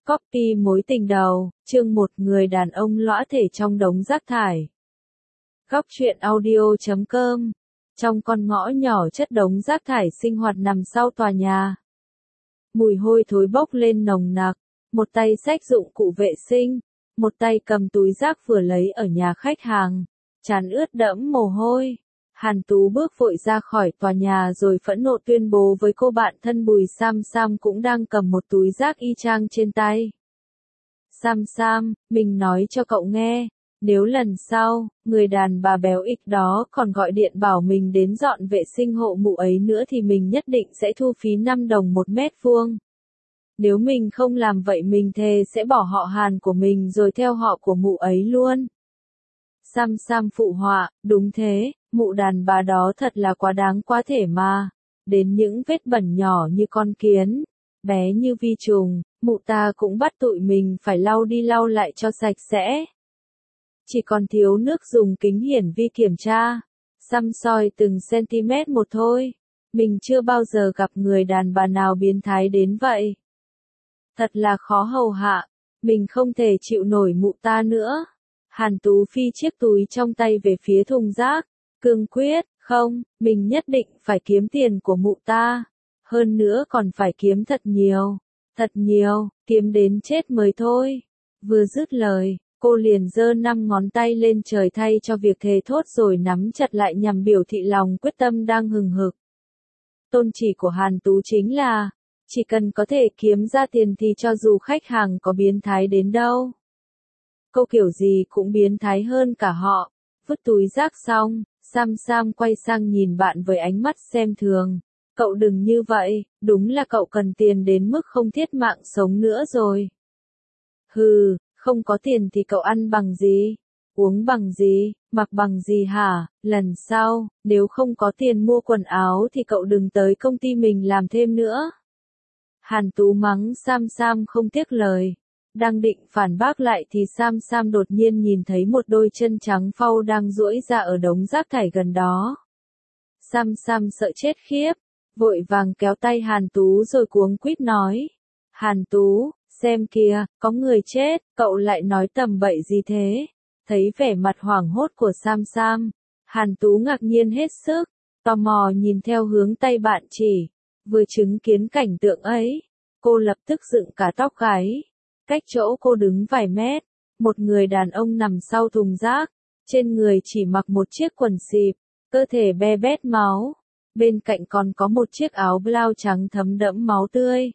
Copy mối tình đầu, chương 1 người đàn ông lõa thể trong đống rác thải. Góc truyện audio.com. Trong con ngõ nhỏ chất đống rác thải sinh hoạt nằm sau tòa nhà. Mùi hôi thối bốc lên nồng nặc, một tay xách dụng cụ vệ sinh, một tay cầm túi rác vừa lấy ở nhà khách hàng, trán ướt đẫm mồ hôi. Hàn Tú bước vội ra khỏi tòa nhà rồi phẫn nộ tuyên bố với cô bạn thân Bùi Sam Sam cũng đang cầm một túi rác y chang trên tay. Sam Sam, mình nói cho cậu nghe, nếu lần sau, người đàn bà béo ịch đó còn gọi điện bảo mình đến dọn vệ sinh hộ mụ ấy nữa thì mình nhất định sẽ thu phí 5 đồng một mét vuông. Nếu mình không làm vậy mình thề sẽ bỏ họ Hàn của mình rồi theo họ của mụ ấy luôn. Sam Sam phụ họa, đúng thế, mụ đàn bà đó thật là quá đáng quá thể mà. Đến những vết bẩn nhỏ như con kiến, bé như vi trùng, mụ ta cũng bắt tụi mình phải lau đi lau lại cho sạch sẽ. Chỉ còn thiếu nước dùng kính hiển vi kiểm tra, xăm soi từng cm một thôi. Mình chưa bao giờ gặp người đàn bà nào biến thái đến vậy. Thật là khó hầu hạ, mình không thể chịu nổi mụ ta nữa. Hàn Tú phi chiếc túi trong tay về phía thùng rác, cương quyết, không, mình nhất định phải kiếm tiền của mụ ta. Hơn nữa còn phải kiếm thật nhiều, kiếm đến chết mới thôi. Vừa dứt lời, cô liền giơ 5 ngón tay lên trời thay cho việc thề thốt rồi nắm chặt lại nhằm biểu thị lòng quyết tâm đang hừng hực. Tôn chỉ của Hàn Tú chính là, chỉ cần có thể kiếm ra tiền thì cho dù khách hàng có biến thái đến đâu. Cô kiểu gì cũng biến thái hơn cả họ. Vứt túi rác xong, Sam Sam quay sang nhìn bạn với ánh mắt xem thường. Cậu đừng như vậy, đúng là cậu cần tiền đến mức không thiết mạng sống nữa rồi. Hừ, không có tiền thì cậu ăn bằng gì? Uống bằng gì? Mặc bằng gì hả? Lần sau, nếu không có tiền mua quần áo thì cậu đừng tới công ty mình làm thêm nữa. Hàn Tú mắng Sam Sam không tiếc lời. Đang định phản bác lại thì Sam Sam đột nhiên nhìn thấy một đôi chân trắng phau đang duỗi ra ở đống rác thải gần đó. Sam Sam sợ chết khiếp, vội vàng kéo tay Hàn Tú rồi cuống quýt nói. Hàn Tú, xem kìa, có người chết, cậu lại nói tầm bậy gì thế? Thấy vẻ mặt hoảng hốt của Sam Sam, Hàn Tú ngạc nhiên hết sức, tò mò nhìn theo hướng tay bạn chỉ. Vừa chứng kiến cảnh tượng ấy, cô lập tức dựng cả tóc gáy. Cách chỗ cô đứng vài mét, một người đàn ông nằm sau thùng rác, trên người chỉ mặc một chiếc quần xịp, cơ thể be bét máu, bên cạnh còn có một chiếc áo blau trắng thấm đẫm máu tươi.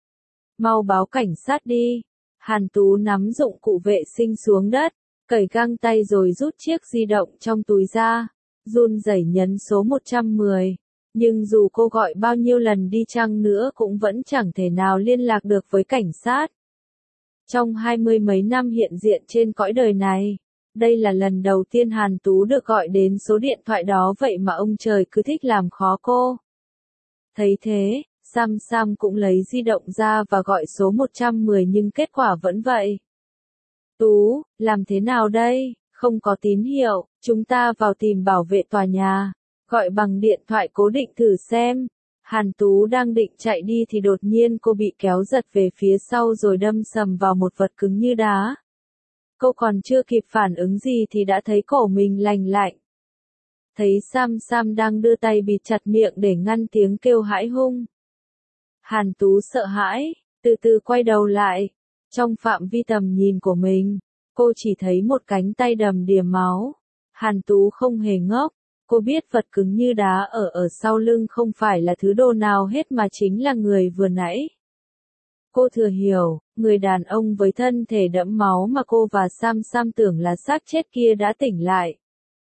Mau báo cảnh sát đi. Hàn Tú nắm dụng cụ vệ sinh xuống đất, cởi găng tay rồi rút chiếc di động trong túi ra, run rẩy nhấn số 110. Nhưng dù cô gọi bao nhiêu lần đi chăng nữa cũng vẫn chẳng thể nào liên lạc được với cảnh sát. Trong 20 mấy năm hiện diện trên cõi đời này, đây là lần đầu tiên Hàn Tú được gọi đến số điện thoại đó vậy mà ông trời cứ thích làm khó cô. Thấy thế, Sam Sam cũng lấy di động ra và gọi số 110 nhưng kết quả vẫn vậy. Tú, làm thế nào đây? Không có tín hiệu, chúng ta vào tìm bảo vệ tòa nhà. Gọi bằng điện thoại cố định thử xem. Hàn Tú đang định chạy đi thì đột nhiên cô bị kéo giật về phía sau rồi đâm sầm vào một vật cứng như đá. Cô còn chưa kịp phản ứng gì thì đã thấy cổ mình lành lạnh. Thấy Sam Sam đang đưa tay bịt chặt miệng để ngăn tiếng kêu hãi hung. Hàn Tú sợ hãi, từ từ quay đầu lại. Trong phạm vi tầm nhìn của mình, cô chỉ thấy một cánh tay đầm đìa máu. Hàn Tú không hề ngốc. Cô biết vật cứng như đá ở sau lưng không phải là thứ đồ nào hết mà chính là người vừa nãy. Cô thừa hiểu, người đàn ông với thân thể đẫm máu mà cô và Sam Sam tưởng là xác chết kia đã tỉnh lại.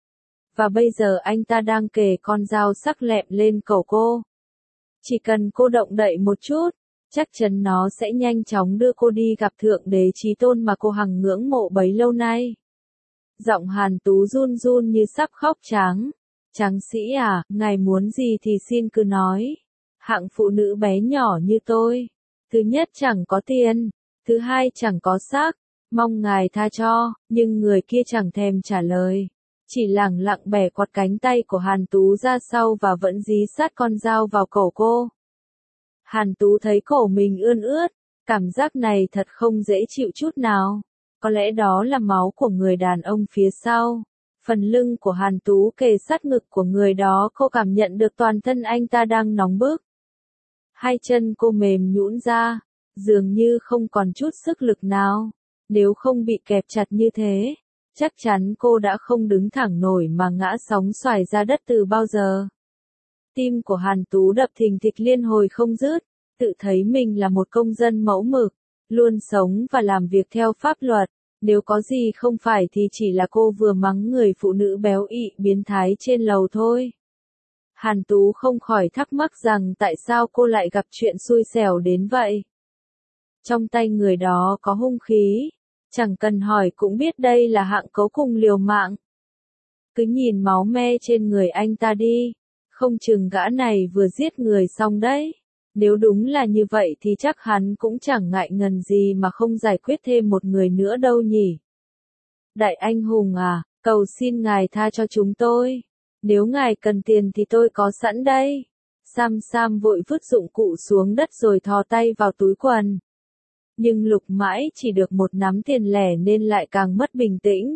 Và bây giờ anh ta đang kề con dao sắc lẹm lên cổ cô. Chỉ cần cô động đậy một chút, chắc chắn nó sẽ nhanh chóng đưa cô đi gặp Thượng Đế Chí Tôn mà cô hằng ngưỡng mộ bấy lâu nay. Giọng Hàn Tú run run như sắp khóc tráng. Tráng sĩ à, ngài muốn gì thì xin cứ nói. Hạng phụ nữ bé nhỏ như tôi. Thứ nhất chẳng có tiền. Thứ hai chẳng có xác. Mong ngài tha cho, nhưng người kia chẳng thèm trả lời. Chỉ lẳng lặng bẻ quạt cánh tay của Hàn Tú ra sau và vẫn dí sát con dao vào cổ cô. Hàn Tú thấy cổ mình ươn ướt. Cảm giác này thật không dễ chịu chút nào. Có lẽ đó là máu của người đàn ông phía sau. Phần lưng của Hàn Tú kề sát ngực của người đó, cô cảm nhận được toàn thân anh ta đang nóng bức. Hai chân cô mềm nhũn ra, dường như không còn chút sức lực nào. Nếu không bị kẹp chặt như thế, chắc chắn cô đã không đứng thẳng nổi mà ngã sóng xoài ra đất từ bao giờ. Tim của Hàn Tú đập thình thịch liên hồi không dứt, tự thấy mình là một công dân mẫu mực, luôn sống và làm việc theo pháp luật. Nếu có gì không phải thì chỉ là cô vừa mắng người phụ nữ béo ị biến thái trên lầu thôi. Hàn Tú không khỏi thắc mắc rằng tại sao cô lại gặp chuyện xui xẻo đến vậy. Trong tay người đó có hung khí, chẳng cần hỏi cũng biết đây là hạng cấu cùng liều mạng. Cứ nhìn máu me trên người anh ta đi, không chừng gã này vừa giết người xong đấy. Nếu đúng là như vậy thì chắc hắn cũng chẳng ngại ngần gì mà không giải quyết thêm một người nữa đâu nhỉ. Đại anh hùng à, cầu xin ngài tha cho chúng tôi. Nếu ngài cần tiền thì tôi có sẵn đây. Sam vội vứt dụng cụ xuống đất rồi thò tay vào túi quần. Nhưng lục mãi chỉ được một nắm tiền lẻ nên lại càng mất bình tĩnh.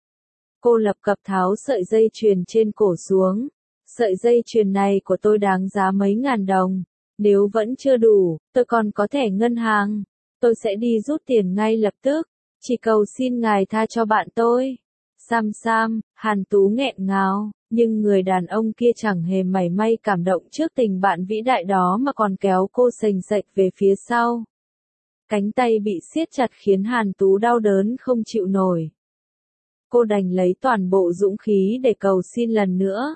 Cô lập cập tháo sợi dây chuyền trên cổ xuống. Sợi dây chuyền này của tôi đáng giá mấy ngàn đồng. Nếu vẫn chưa đủ, tôi còn có thẻ ngân hàng. Tôi sẽ đi rút tiền ngay lập tức. Chỉ cầu xin ngài tha cho bạn tôi. Sam, Hàn Tú nghẹn ngào, nhưng người đàn ông kia chẳng hề mảy may cảm động trước tình bạn vĩ đại đó mà còn kéo cô sềnh sệch về phía sau. Cánh tay bị siết chặt khiến Hàn Tú đau đớn không chịu nổi. Cô đành lấy toàn bộ dũng khí để cầu xin lần nữa.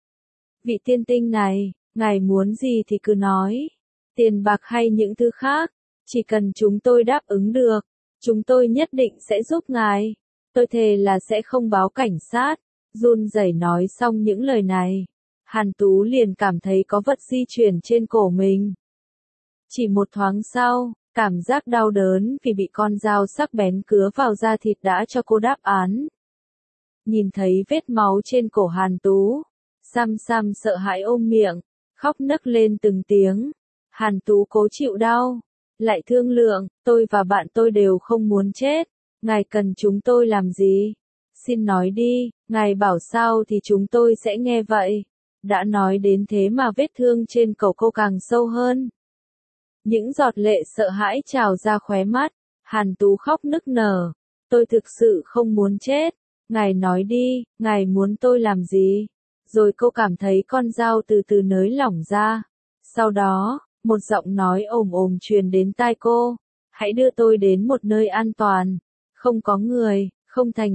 Vị tiên tinh này, ngài muốn gì thì cứ nói. Tiền bạc hay những thứ khác, chỉ cần chúng tôi đáp ứng được, chúng tôi nhất định sẽ giúp ngài. Tôi thề là sẽ không báo cảnh sát. Run rẩy nói xong những lời này, Hàn Tú liền cảm thấy có vật di chuyển trên cổ mình. Chỉ một thoáng sau, cảm giác đau đớn vì bị con dao sắc bén cứa vào da thịt đã cho cô đáp án. Nhìn thấy vết máu trên cổ Hàn Tú, Sam sợ hãi ôm miệng, khóc nấc lên từng tiếng. Hàn Tú cố chịu đau, lại thương lượng, tôi và bạn tôi đều không muốn chết. Ngài cần chúng tôi làm gì? Xin nói đi, ngài bảo sao thì chúng tôi sẽ nghe vậy. Đã nói đến thế mà vết thương trên cổ cô càng sâu hơn. Những giọt lệ sợ hãi trào ra khóe mắt, Hàn Tú khóc nức nở. Tôi thực sự không muốn chết. Ngài nói đi, ngài muốn tôi làm gì? Rồi cô cảm thấy con dao từ từ nới lỏng ra. Sau đó, một giọng nói ồm truyền đến tai cô. Hãy đưa tôi đến một nơi an toàn. Không có người, không thành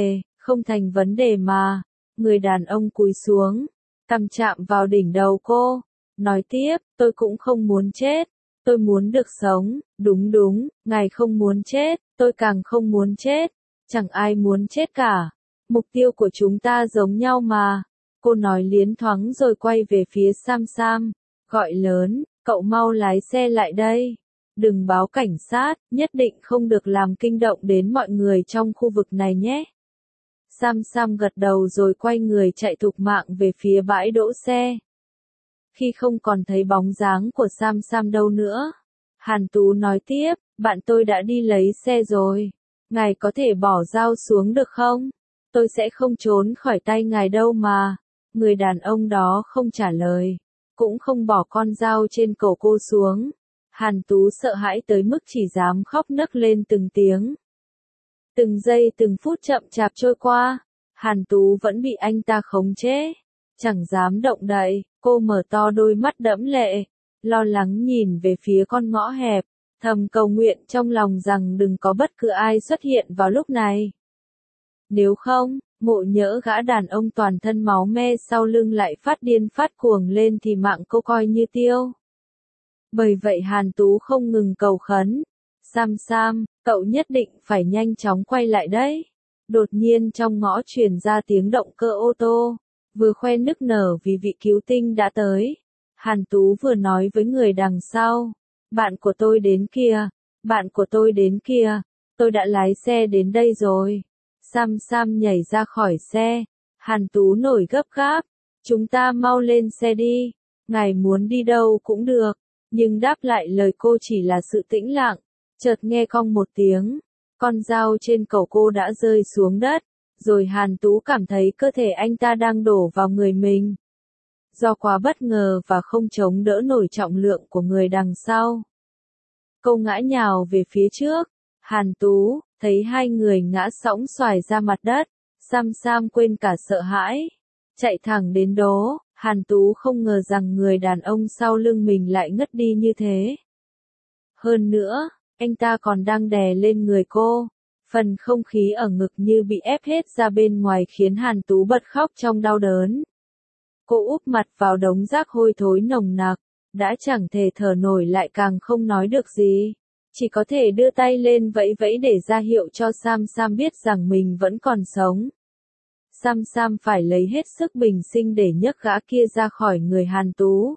vấn đề mà. Người đàn ông cúi xuống, cằm chạm vào đỉnh đầu cô. Nói tiếp, tôi cũng không muốn chết. Tôi muốn được sống, đúng, ngài không muốn chết, tôi càng không muốn chết. Chẳng ai muốn chết cả. Mục tiêu của chúng ta giống nhau mà. Cô nói liến thoáng rồi quay về phía Sam, gọi lớn, cậu mau lái xe lại đây. Đừng báo cảnh sát, nhất định không được làm kinh động đến mọi người trong khu vực này nhé. Sam gật đầu rồi quay người chạy thục mạng về phía bãi đỗ xe. Khi không còn thấy bóng dáng của Sam đâu nữa, Hàn Tú nói tiếp, bạn tôi đã đi lấy xe rồi. Ngài có thể bỏ dao xuống được không? Tôi sẽ không trốn khỏi tay ngài đâu mà. Người đàn ông đó không trả lời, cũng không bỏ con dao trên cổ cô xuống. Hàn Tú sợ hãi tới mức chỉ dám khóc nấc lên từng tiếng. Từng giây từng phút chậm chạp trôi qua, Hàn Tú vẫn bị anh ta khống chế. Chẳng dám động đậy, cô mở to đôi mắt đẫm lệ, lo lắng nhìn về phía con ngõ hẹp, thầm cầu nguyện trong lòng rằng đừng có bất cứ ai xuất hiện vào lúc này. Nếu không, ngộ nhỡ gã đàn ông toàn thân máu me sau lưng lại phát điên phát cuồng lên thì mạng cô coi như tiêu. Bởi vậy Hàn Tú không ngừng cầu khấn. Sam, cậu nhất định phải nhanh chóng quay lại đấy. Đột nhiên trong ngõ truyền ra tiếng động cơ ô tô, vừa khoe nức nở vì vị cứu tinh đã tới. Hàn Tú vừa nói với người đằng sau, bạn của tôi đến kìa, tôi đã lái xe đến đây rồi. Sam nhảy ra khỏi xe, Hàn Tú nổi gấp gáp, chúng ta mau lên xe đi, ngài muốn đi đâu cũng được, Nhưng đáp lại lời cô chỉ là sự tĩnh lặng, chợt nghe cong một tiếng, con dao trên cổ cô đã rơi xuống đất, rồi Hàn Tú cảm thấy cơ thể anh ta đang đổ vào người mình. Do quá bất ngờ và không chống đỡ nổi trọng lượng của người đằng sau, cô ngã nhào về phía trước. Hàn Tú thấy hai người ngã sõng xoài ra mặt đất, Sam Sam quên cả sợ hãi, chạy thẳng đến đó. Hàn Tú không ngờ rằng người đàn ông sau lưng mình lại ngất đi như thế. Hơn nữa, anh ta còn đang đè lên người cô. Phần không khí ở ngực như bị ép hết ra bên ngoài khiến Hàn Tú bật khóc trong đau đớn. Cô úp mặt vào đống rác hôi thối nồng nặc, đã chẳng thể thở nổi lại càng không nói được gì. Chỉ có thể đưa tay lên vẫy vẫy để ra hiệu cho Sam Sam biết rằng mình vẫn còn sống. Sam Sam phải lấy hết sức bình sinh để nhấc gã kia ra khỏi người Hàn Tú.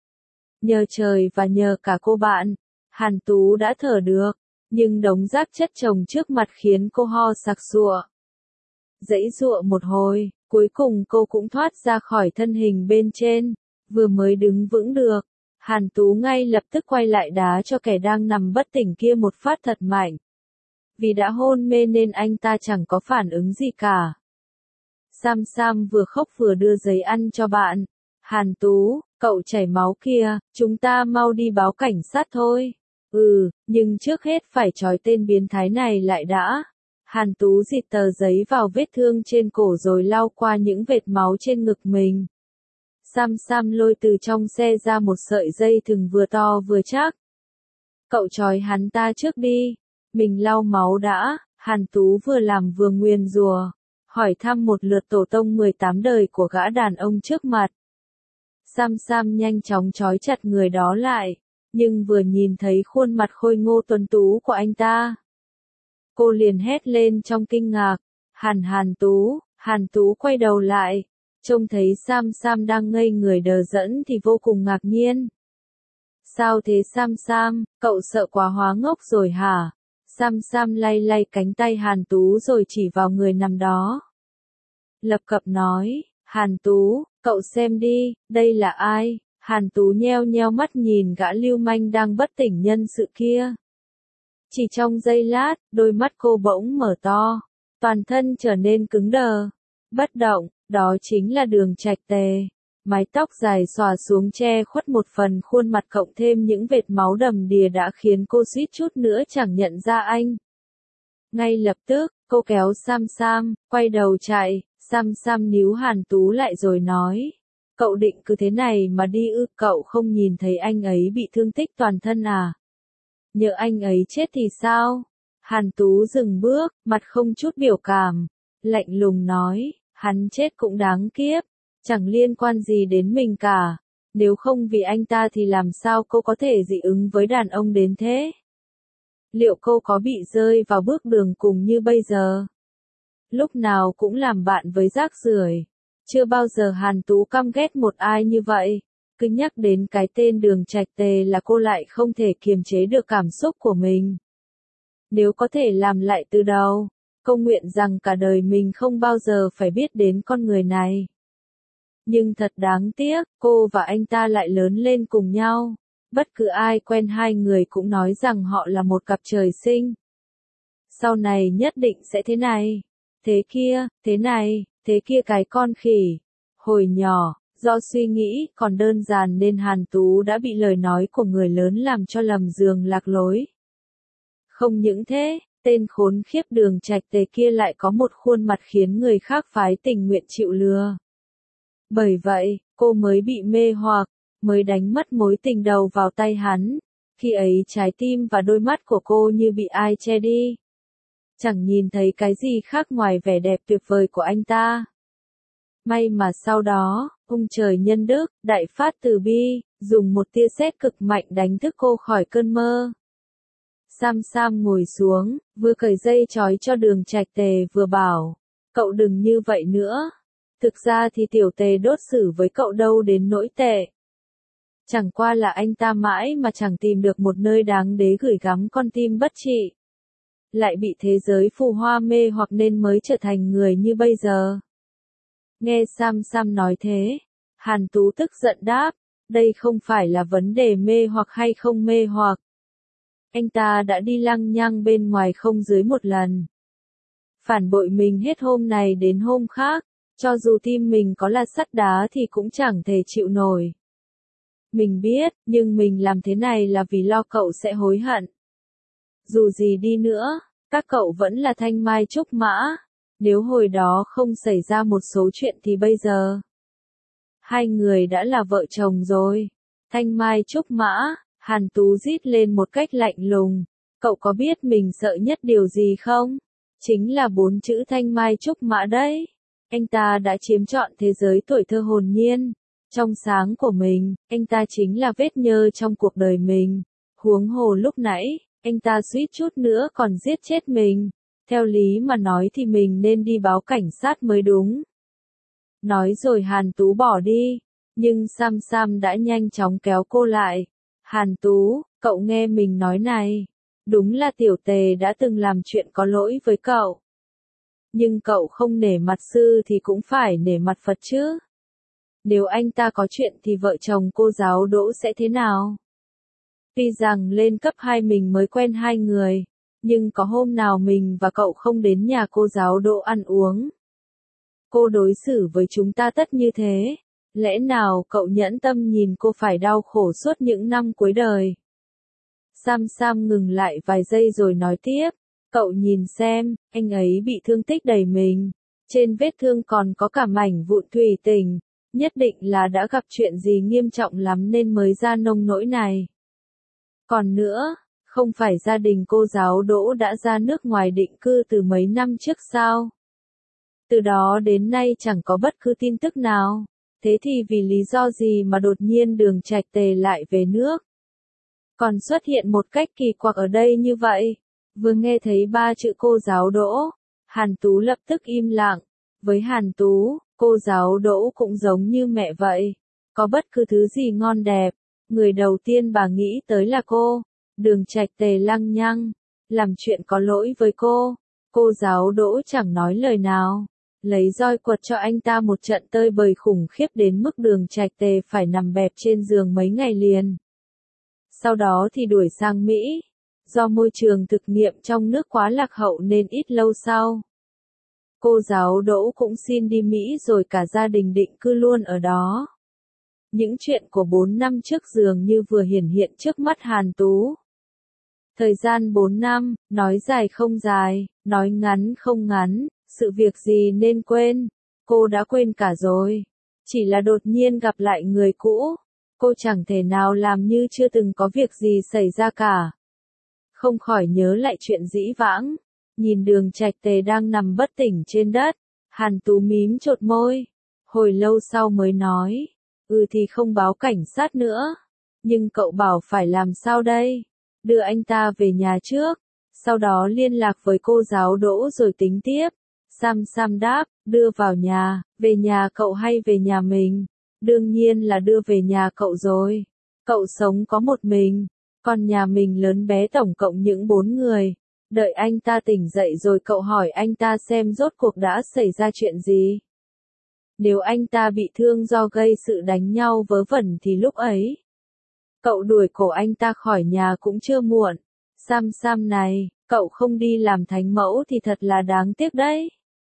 Nhờ trời và nhờ cả cô bạn, Hàn Tú đã thở được, nhưng đống rác chất chồng trước mặt khiến cô ho sặc sụa. Giãy giụa một hồi, cuối cùng cô cũng thoát ra khỏi thân hình bên trên, vừa mới đứng vững được. Hàn Tú ngay lập tức quay lại đá cho kẻ đang nằm bất tỉnh kia một phát thật mạnh. Vì đã hôn mê nên anh ta chẳng có phản ứng gì cả. Sam Sam vừa khóc vừa đưa giấy ăn cho bạn. Hàn Tú, cậu chảy máu kìa, chúng ta mau đi báo cảnh sát thôi. Nhưng trước hết phải trói tên biến thái này lại đã. Hàn Tú dịt tờ giấy vào vết thương trên cổ rồi lau qua những vệt máu trên ngực mình. Sam Sam lôi từ trong xe ra một sợi dây thừng vừa to vừa chắc. Cậu trói hắn ta trước đi, mình lau máu đã. Hàn Tú vừa làm vừa nguyền rủa, hỏi thăm một lượt tổ tông 18 đời của gã đàn ông trước mặt. Sam Sam nhanh chóng trói chặt người đó lại, nhưng vừa nhìn thấy khuôn mặt khôi ngô tuấn tú của anh ta, cô liền hét lên trong kinh ngạc. Hàn Tú quay đầu lại, trông thấy Sam Sam đang ngây người đờ đẫn thì vô cùng ngạc nhiên. Sao thế Sam Sam, cậu sợ quá hóa ngốc rồi hả? Sam Sam lay lay cánh tay Hàn Tú rồi chỉ vào người nằm đó. Lập cập nói, Hàn Tú, cậu xem đi, đây là ai? Hàn Tú nheo nheo mắt nhìn gã lưu manh đang bất tỉnh nhân sự kia. Chỉ trong giây lát, đôi mắt cô bỗng mở to, toàn thân trở nên cứng đờ, bất động. Đó chính là Đường Trạch Tề. Mái tóc dài xõa xuống che khuất một phần khuôn mặt cộng thêm những vệt máu đầm đìa đã khiến cô suýt chút nữa chẳng nhận ra anh. Ngay lập tức, cô kéo Sam Sam, quay đầu chạy. Sam Sam níu Hàn Tú lại rồi nói, cậu định cứ thế này mà đi ư? Cậu không nhìn thấy anh ấy bị thương tích toàn thân à? Nhỡ anh ấy chết thì sao? Hàn Tú dừng bước, mặt không chút biểu cảm, lạnh lùng nói, hắn chết cũng đáng kiếp, chẳng liên quan gì đến mình cả. Nếu không vì anh ta thì làm sao cô có thể dị ứng với đàn ông đến thế? Liệu cô có bị rơi vào bước đường cùng như bây giờ? Lúc nào cũng làm bạn với rác rưởi. Chưa bao giờ Hàn Tú căm ghét một ai như vậy. Cứ nhắc đến cái tên Đường Trạch Tề là cô lại không thể kiềm chế được cảm xúc của mình. Nếu có thể làm lại từ đầu, cô nguyện rằng cả đời mình không bao giờ phải biết đến con người này. Nhưng thật đáng tiếc, cô và anh ta lại lớn lên cùng nhau. Bất cứ ai quen hai người cũng nói rằng họ là một cặp trời sinh. Sau này nhất định sẽ thế này, thế kia, thế này, thế kia cái con khỉ. Hồi nhỏ, do suy nghĩ còn đơn giản nên Hàn Tú đã bị lời nói của người lớn làm cho lầm giường lạc lối. Không những thế, tên khốn khiếp Đường Trạch Tề kia lại có một khuôn mặt khiến người khác phái tình nguyện chịu lừa. Bởi vậy, cô mới bị mê hoặc, mới đánh mất mối tình đầu vào tay hắn. Khi ấy trái tim và đôi mắt của cô như bị ai che đi. Chẳng nhìn thấy cái gì khác ngoài vẻ đẹp tuyệt vời của anh ta. May mà sau đó, ông trời nhân đức, đại phát từ bi, dùng một tia sét cực mạnh đánh thức cô khỏi cơn mơ. Sam Sam ngồi xuống, vừa cởi dây trói cho Đường Trạch Tề vừa bảo, cậu đừng như vậy nữa. Thực ra thì tiểu Tề đốt xử với cậu đâu đến nỗi tệ. Chẳng qua là anh ta mãi mà chẳng tìm được một nơi đáng để gửi gắm con tim bất trị. Lại bị thế giới phù hoa mê hoặc nên mới trở thành người như bây giờ. Nghe Sam Sam nói thế, Hàn Tú tức giận đáp, Đây không phải là vấn đề mê hoặc hay không mê hoặc. Anh ta đã đi lăng nhăng bên ngoài không dưới một lần. Phản bội mình hết hôm này đến hôm khác, cho dù tim mình có là sắt đá thì cũng chẳng thể chịu nổi. Mình biết, nhưng mình làm thế này là vì lo cậu sẽ hối hận. Dù gì đi nữa, các cậu vẫn là thanh mai trúc mã. Nếu hồi đó không xảy ra một số chuyện thì bây giờ hai người đã là vợ chồng rồi. Thanh mai trúc mã, Hàn Tú rít lên một cách lạnh lùng. Cậu có biết mình sợ nhất điều gì không? Chính là 4 chữ thanh mai trúc mã đấy. Anh ta đã chiếm trọn thế giới tuổi thơ hồn nhiên, trong sáng của mình, anh ta chính là vết nhơ trong cuộc đời mình. Huống hồ lúc nãy, anh ta suýt chút nữa còn giết chết mình. Theo lý mà nói thì mình nên đi báo cảnh sát mới đúng. Nói rồi Hàn Tú bỏ đi, nhưng Sam Sam đã nhanh chóng kéo cô lại. Hàn Tú, cậu nghe mình nói này. Đúng là tiểu tề đã từng làm chuyện có lỗi với cậu. Nhưng cậu không nể mặt sư thì cũng phải nể mặt Phật chứ. Nếu anh ta có chuyện thì vợ chồng cô giáo Đỗ sẽ thế nào? Tuy rằng lên cấp 2 mình mới quen hai người, nhưng có hôm nào mình và cậu không đến nhà cô giáo Đỗ ăn uống. Cô đối xử với chúng ta tất như thế, lẽ nào cậu nhẫn tâm nhìn cô phải đau khổ suốt những năm cuối đời? Sam Sam ngừng lại vài giây rồi nói tiếp, cậu nhìn xem, anh ấy bị thương tích đầy mình, trên vết thương còn có cả mảnh vụn thủy tinh, nhất định là đã gặp chuyện gì nghiêm trọng lắm nên mới ra nông nỗi này. Còn nữa, không phải gia đình cô giáo Đỗ đã ra nước ngoài định cư từ mấy năm trước sao? Từ đó đến nay chẳng có bất cứ tin tức nào. Thế thì vì lý do gì mà đột nhiên Đường Trạch Tề lại về nước? Còn xuất hiện một cách kỳ quặc ở đây như vậy. Vừa nghe thấy 3 chữ cô giáo Đỗ, Hàn Tú lập tức im lặng. Với Hàn Tú, cô giáo Đỗ cũng giống như mẹ vậy. Có bất cứ thứ gì ngon đẹp, người đầu tiên bà nghĩ tới là cô. Đường Trạch Tề lăng nhăng, làm chuyện có lỗi với cô giáo Đỗ chẳng nói lời nào. Lấy roi quật cho anh ta một trận tơi bời khủng khiếp đến mức Đường Trạch Tề phải nằm bẹp trên giường mấy ngày liền. Sau đó thì đuổi sang Mỹ. Do môi trường thực nghiệm trong nước quá lạc hậu nên ít lâu sau, cô giáo Đỗ cũng xin đi Mỹ rồi cả gia đình định cư luôn ở đó. Những chuyện của 4 năm trước dường như vừa hiển hiện trước mắt Hàn Tú. Thời gian 4 năm, nói dài không dài, nói ngắn không ngắn, sự việc gì nên quên, cô đã quên cả rồi. Chỉ là đột nhiên gặp lại người cũ, cô chẳng thể nào làm như chưa từng có việc gì xảy ra cả. Không khỏi nhớ lại chuyện dĩ vãng, nhìn Đường Trạch Tề đang nằm bất tỉnh trên đất, Hàn Tú mím chột môi, hồi lâu sau mới nói, thì không báo cảnh sát nữa, nhưng cậu bảo phải làm sao đây? Đưa anh ta về nhà trước, sau đó liên lạc với cô giáo Đỗ rồi tính tiếp. Sam Sam đáp, đưa vào nhà, về nhà cậu hay về nhà mình? Đương nhiên là đưa về nhà cậu rồi. Cậu sống có một mình, còn nhà mình lớn bé tổng cộng những 4 người. Đợi anh ta tỉnh dậy rồi cậu hỏi anh ta xem rốt cuộc đã xảy ra chuyện gì. Nếu anh ta bị thương do gây sự đánh nhau vớ vẩn thì lúc ấy, cậu đuổi cổ anh ta khỏi nhà cũng chưa muộn. Sam Sam này, cậu không đi làm thánh mẫu thì thật là đáng tiếc đấy.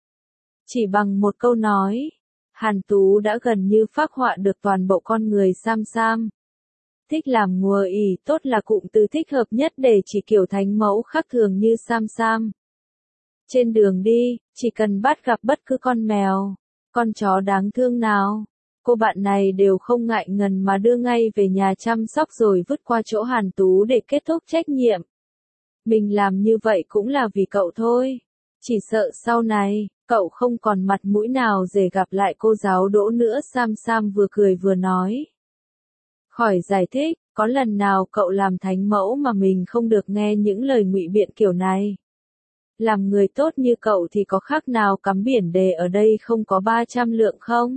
Chỉ bằng một câu nói, Hàn Tú đã gần như phác họa được toàn bộ con người Sam Sam. Thích làm ngùa ỉ tốt là cụm từ thích hợp nhất để chỉ kiểu thánh mẫu khác thường như Sam Sam. Trên đường đi, chỉ cần bắt gặp bất cứ con mèo, con chó đáng thương nào, cô bạn này đều không ngại ngần mà đưa ngay về nhà chăm sóc rồi vứt qua chỗ Hàn Tú để kết thúc trách nhiệm. Mình làm như vậy cũng là vì cậu thôi. Chỉ sợ sau này, cậu không còn mặt mũi nào để gặp lại cô giáo Đỗ nữa. Sam Sam vừa cười vừa nói. Khỏi giải thích, có lần nào cậu làm thánh mẫu mà mình không được nghe những lời ngụy biện kiểu này? Làm người tốt như cậu thì có khác nào cắm biển đề ở đây không có 300 lượng không?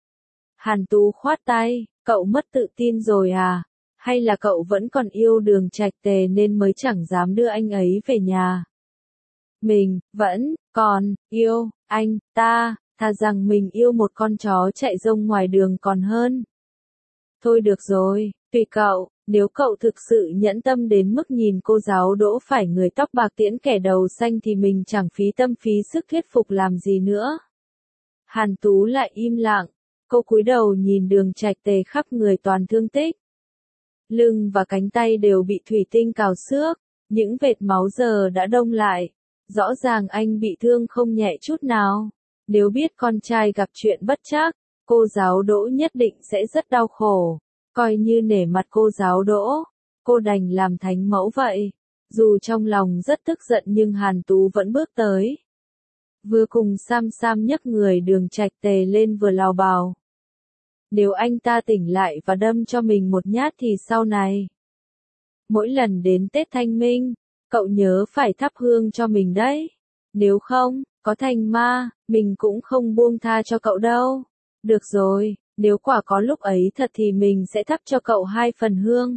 Hàn Tú khoát tay, cậu mất tự tin rồi à? Hay là cậu vẫn còn yêu Đường Trạch Tề nên mới chẳng dám đưa anh ấy về nhà? Mình, vẫn, còn, yêu, anh, ta, thà rằng mình yêu một con chó chạy rông ngoài đường còn hơn. Thôi được rồi, tùy cậu, nếu cậu thực sự nhẫn tâm đến mức nhìn cô giáo Đỗ phải người tóc bạc tiễn kẻ đầu xanh thì mình chẳng phí tâm phí sức thuyết phục làm gì nữa. Hàn Tú lại im lặng, cô cúi đầu nhìn Đường Trạch Tề khắp người toàn thương tích. Lưng và cánh tay đều bị thủy tinh cào xước, những vệt máu giờ đã đông lại. Rõ ràng anh bị thương không nhẹ chút nào. Nếu biết con trai gặp chuyện bất trắc, cô giáo Đỗ nhất định sẽ rất đau khổ. Coi như nể mặt cô giáo Đỗ, cô đành làm thánh mẫu vậy. Dù trong lòng rất tức giận nhưng Hàn Tú vẫn bước tới. Vừa cùng Sam Sam nhấc người Đường Trạch Tề lên vừa lào bào. Nếu anh ta tỉnh lại và đâm cho mình một nhát thì sau này, mỗi lần đến Tết Thanh Minh, cậu nhớ phải thắp hương cho mình đấy. Nếu không, có thành ma, mình cũng không buông tha cho cậu đâu. Được rồi, nếu quả có lúc ấy thật thì mình sẽ thắp cho cậu 2 phần hương.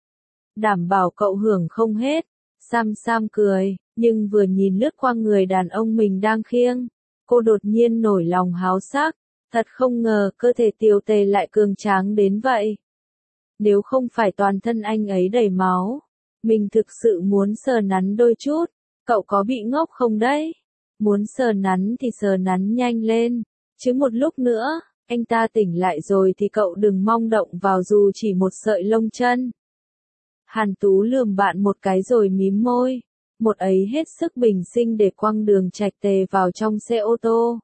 Đảm bảo cậu hưởng không hết. Sam Sam cười, nhưng vừa nhìn lướt qua người đàn ông mình đang khiêng, cô đột nhiên nổi lòng háo sắc. Thật không ngờ cơ thể Tiêu Tề lại cường tráng đến vậy. Nếu không phải toàn thân anh ấy đầy máu, mình thực sự muốn sờ nắn đôi chút. Cậu có bị ngốc không đấy? Muốn sờ nắn thì sờ nắn nhanh lên, chứ một lúc nữa, anh ta tỉnh lại rồi thì cậu đừng mong động vào dù chỉ một sợi lông chân. Hàn Tú lườm bạn một cái rồi mím môi, một ấy hết sức bình sinh để quăng Đường Trạch Tề vào trong xe ô tô.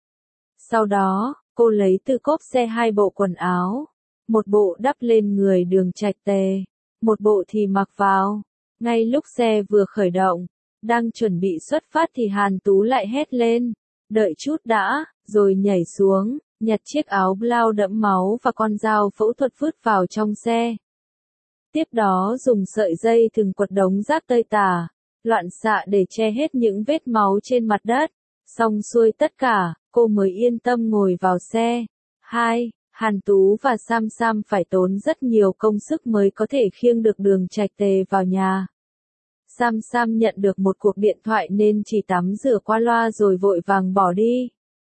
Sau đó, cô lấy từ cốp xe 2 bộ quần áo, một bộ đắp lên người Đường Trạch Tề, một bộ thì mặc vào. Ngay lúc xe vừa khởi động, đang chuẩn bị xuất phát thì Hàn Tú lại hét lên, đợi chút đã, rồi nhảy xuống, nhặt chiếc áo blau đẫm máu và con dao phẫu thuật vứt vào trong xe. Tiếp đó dùng sợi dây thừng quật đống rác tơi tả, loạn xạ để che hết những vết máu trên mặt đất. Xong xuôi tất cả, cô mới yên tâm ngồi vào xe. 2. Hàn Tú và Sam Sam phải tốn rất nhiều công sức mới có thể khiêng được Đường Trạch Tề vào nhà. Sam Sam nhận được một cuộc điện thoại nên chỉ tắm rửa qua loa rồi vội vàng bỏ đi.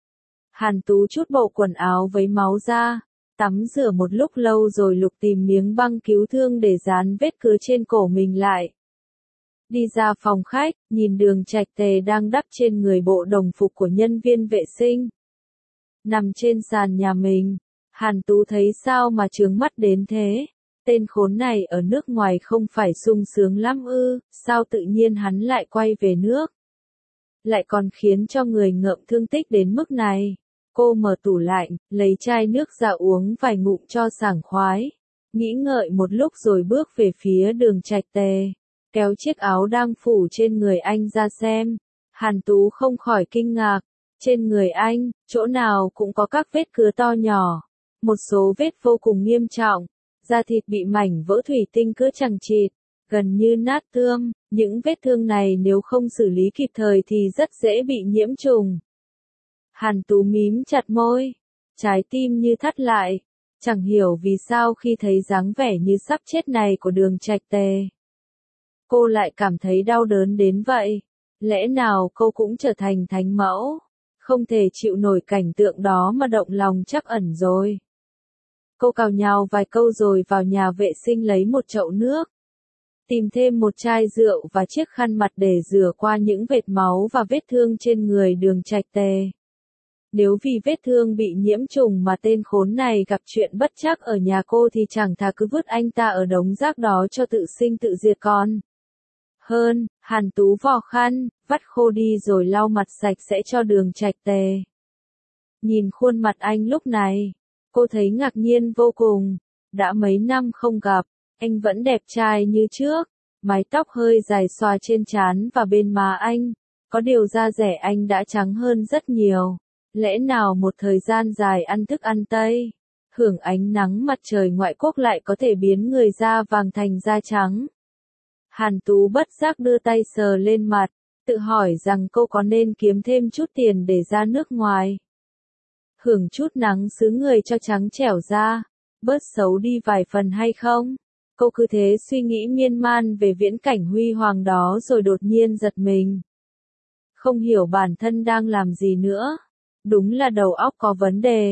Hàn Tú trút bộ quần áo với máu ra, tắm rửa một lúc lâu rồi lục tìm miếng băng cứu thương để dán vết cứa trên cổ mình lại. Đi ra phòng khách, nhìn Đường Trạch Tề đang đắp trên người bộ đồng phục của nhân viên vệ sinh. Nằm trên sàn nhà mình, Hàn Tú thấy sao mà chướng mắt đến thế. Tên khốn này ở nước ngoài không phải sung sướng lắm ư, sao tự nhiên hắn lại quay về nước. Lại còn khiến cho người ngợm thương tích đến mức này. Cô mở tủ lạnh, lấy chai nước ra uống vài ngụm cho sảng khoái. Nghĩ ngợi một lúc rồi bước về phía Đường Trạch Tề, kéo chiếc áo đang phủ trên người anh ra xem. Hàn Tú không khỏi kinh ngạc. Trên người anh, chỗ nào cũng có các vết cứa to nhỏ. Một số vết vô cùng nghiêm trọng. Da thịt bị mảnh vỡ thủy tinh cứa chằng chịt, gần như nát tươm. Những vết thương này nếu không xử lý kịp thời thì rất dễ bị nhiễm trùng. Hàn Tú mím chặt môi, trái tim như thắt lại. Chẳng hiểu vì sao khi thấy dáng vẻ như sắp chết này của Đường Trạch Tề, cô lại cảm thấy đau đớn đến vậy. Lẽ nào cô cũng trở thành thánh mẫu, không thể chịu nổi cảnh tượng đó mà động lòng trắc ẩn rồi. Cô cào nhào vài câu rồi vào nhà vệ sinh lấy một chậu nước. Tìm thêm một chai rượu và chiếc khăn mặt để rửa qua những vệt máu và vết thương trên người Đường Trạch Tề. Nếu vì vết thương bị nhiễm trùng mà tên khốn này gặp chuyện bất trắc ở nhà cô thì chẳng thà cứ vứt anh ta ở đống rác đó cho tự sinh tự diệt con. Hơn, Hàn Tú vò khăn, vắt khô đi rồi lau mặt sạch sẽ cho Đường Trạch Tề. Nhìn khuôn mặt anh lúc này, cô thấy ngạc nhiên vô cùng. Đã mấy năm không gặp, anh vẫn đẹp trai như trước. Mái tóc hơi dài xõa trên trán và bên má anh. Có điều da dẻ anh đã trắng hơn rất nhiều. Lẽ nào một thời gian dài ăn thức ăn Tây, hưởng ánh nắng mặt trời ngoại quốc lại có thể biến người da vàng thành da trắng? Hàn Tú bất giác đưa tay sờ lên mặt, tự hỏi rằng cô có nên kiếm thêm chút tiền để ra nước ngoài, hưởng chút nắng xứ người cho trắng trẻo da, bớt xấu đi vài phần hay không? Cô cứ thế suy nghĩ miên man về viễn cảnh huy hoàng đó rồi đột nhiên giật mình. Không hiểu bản thân đang làm gì nữa. Đúng là đầu óc có vấn đề.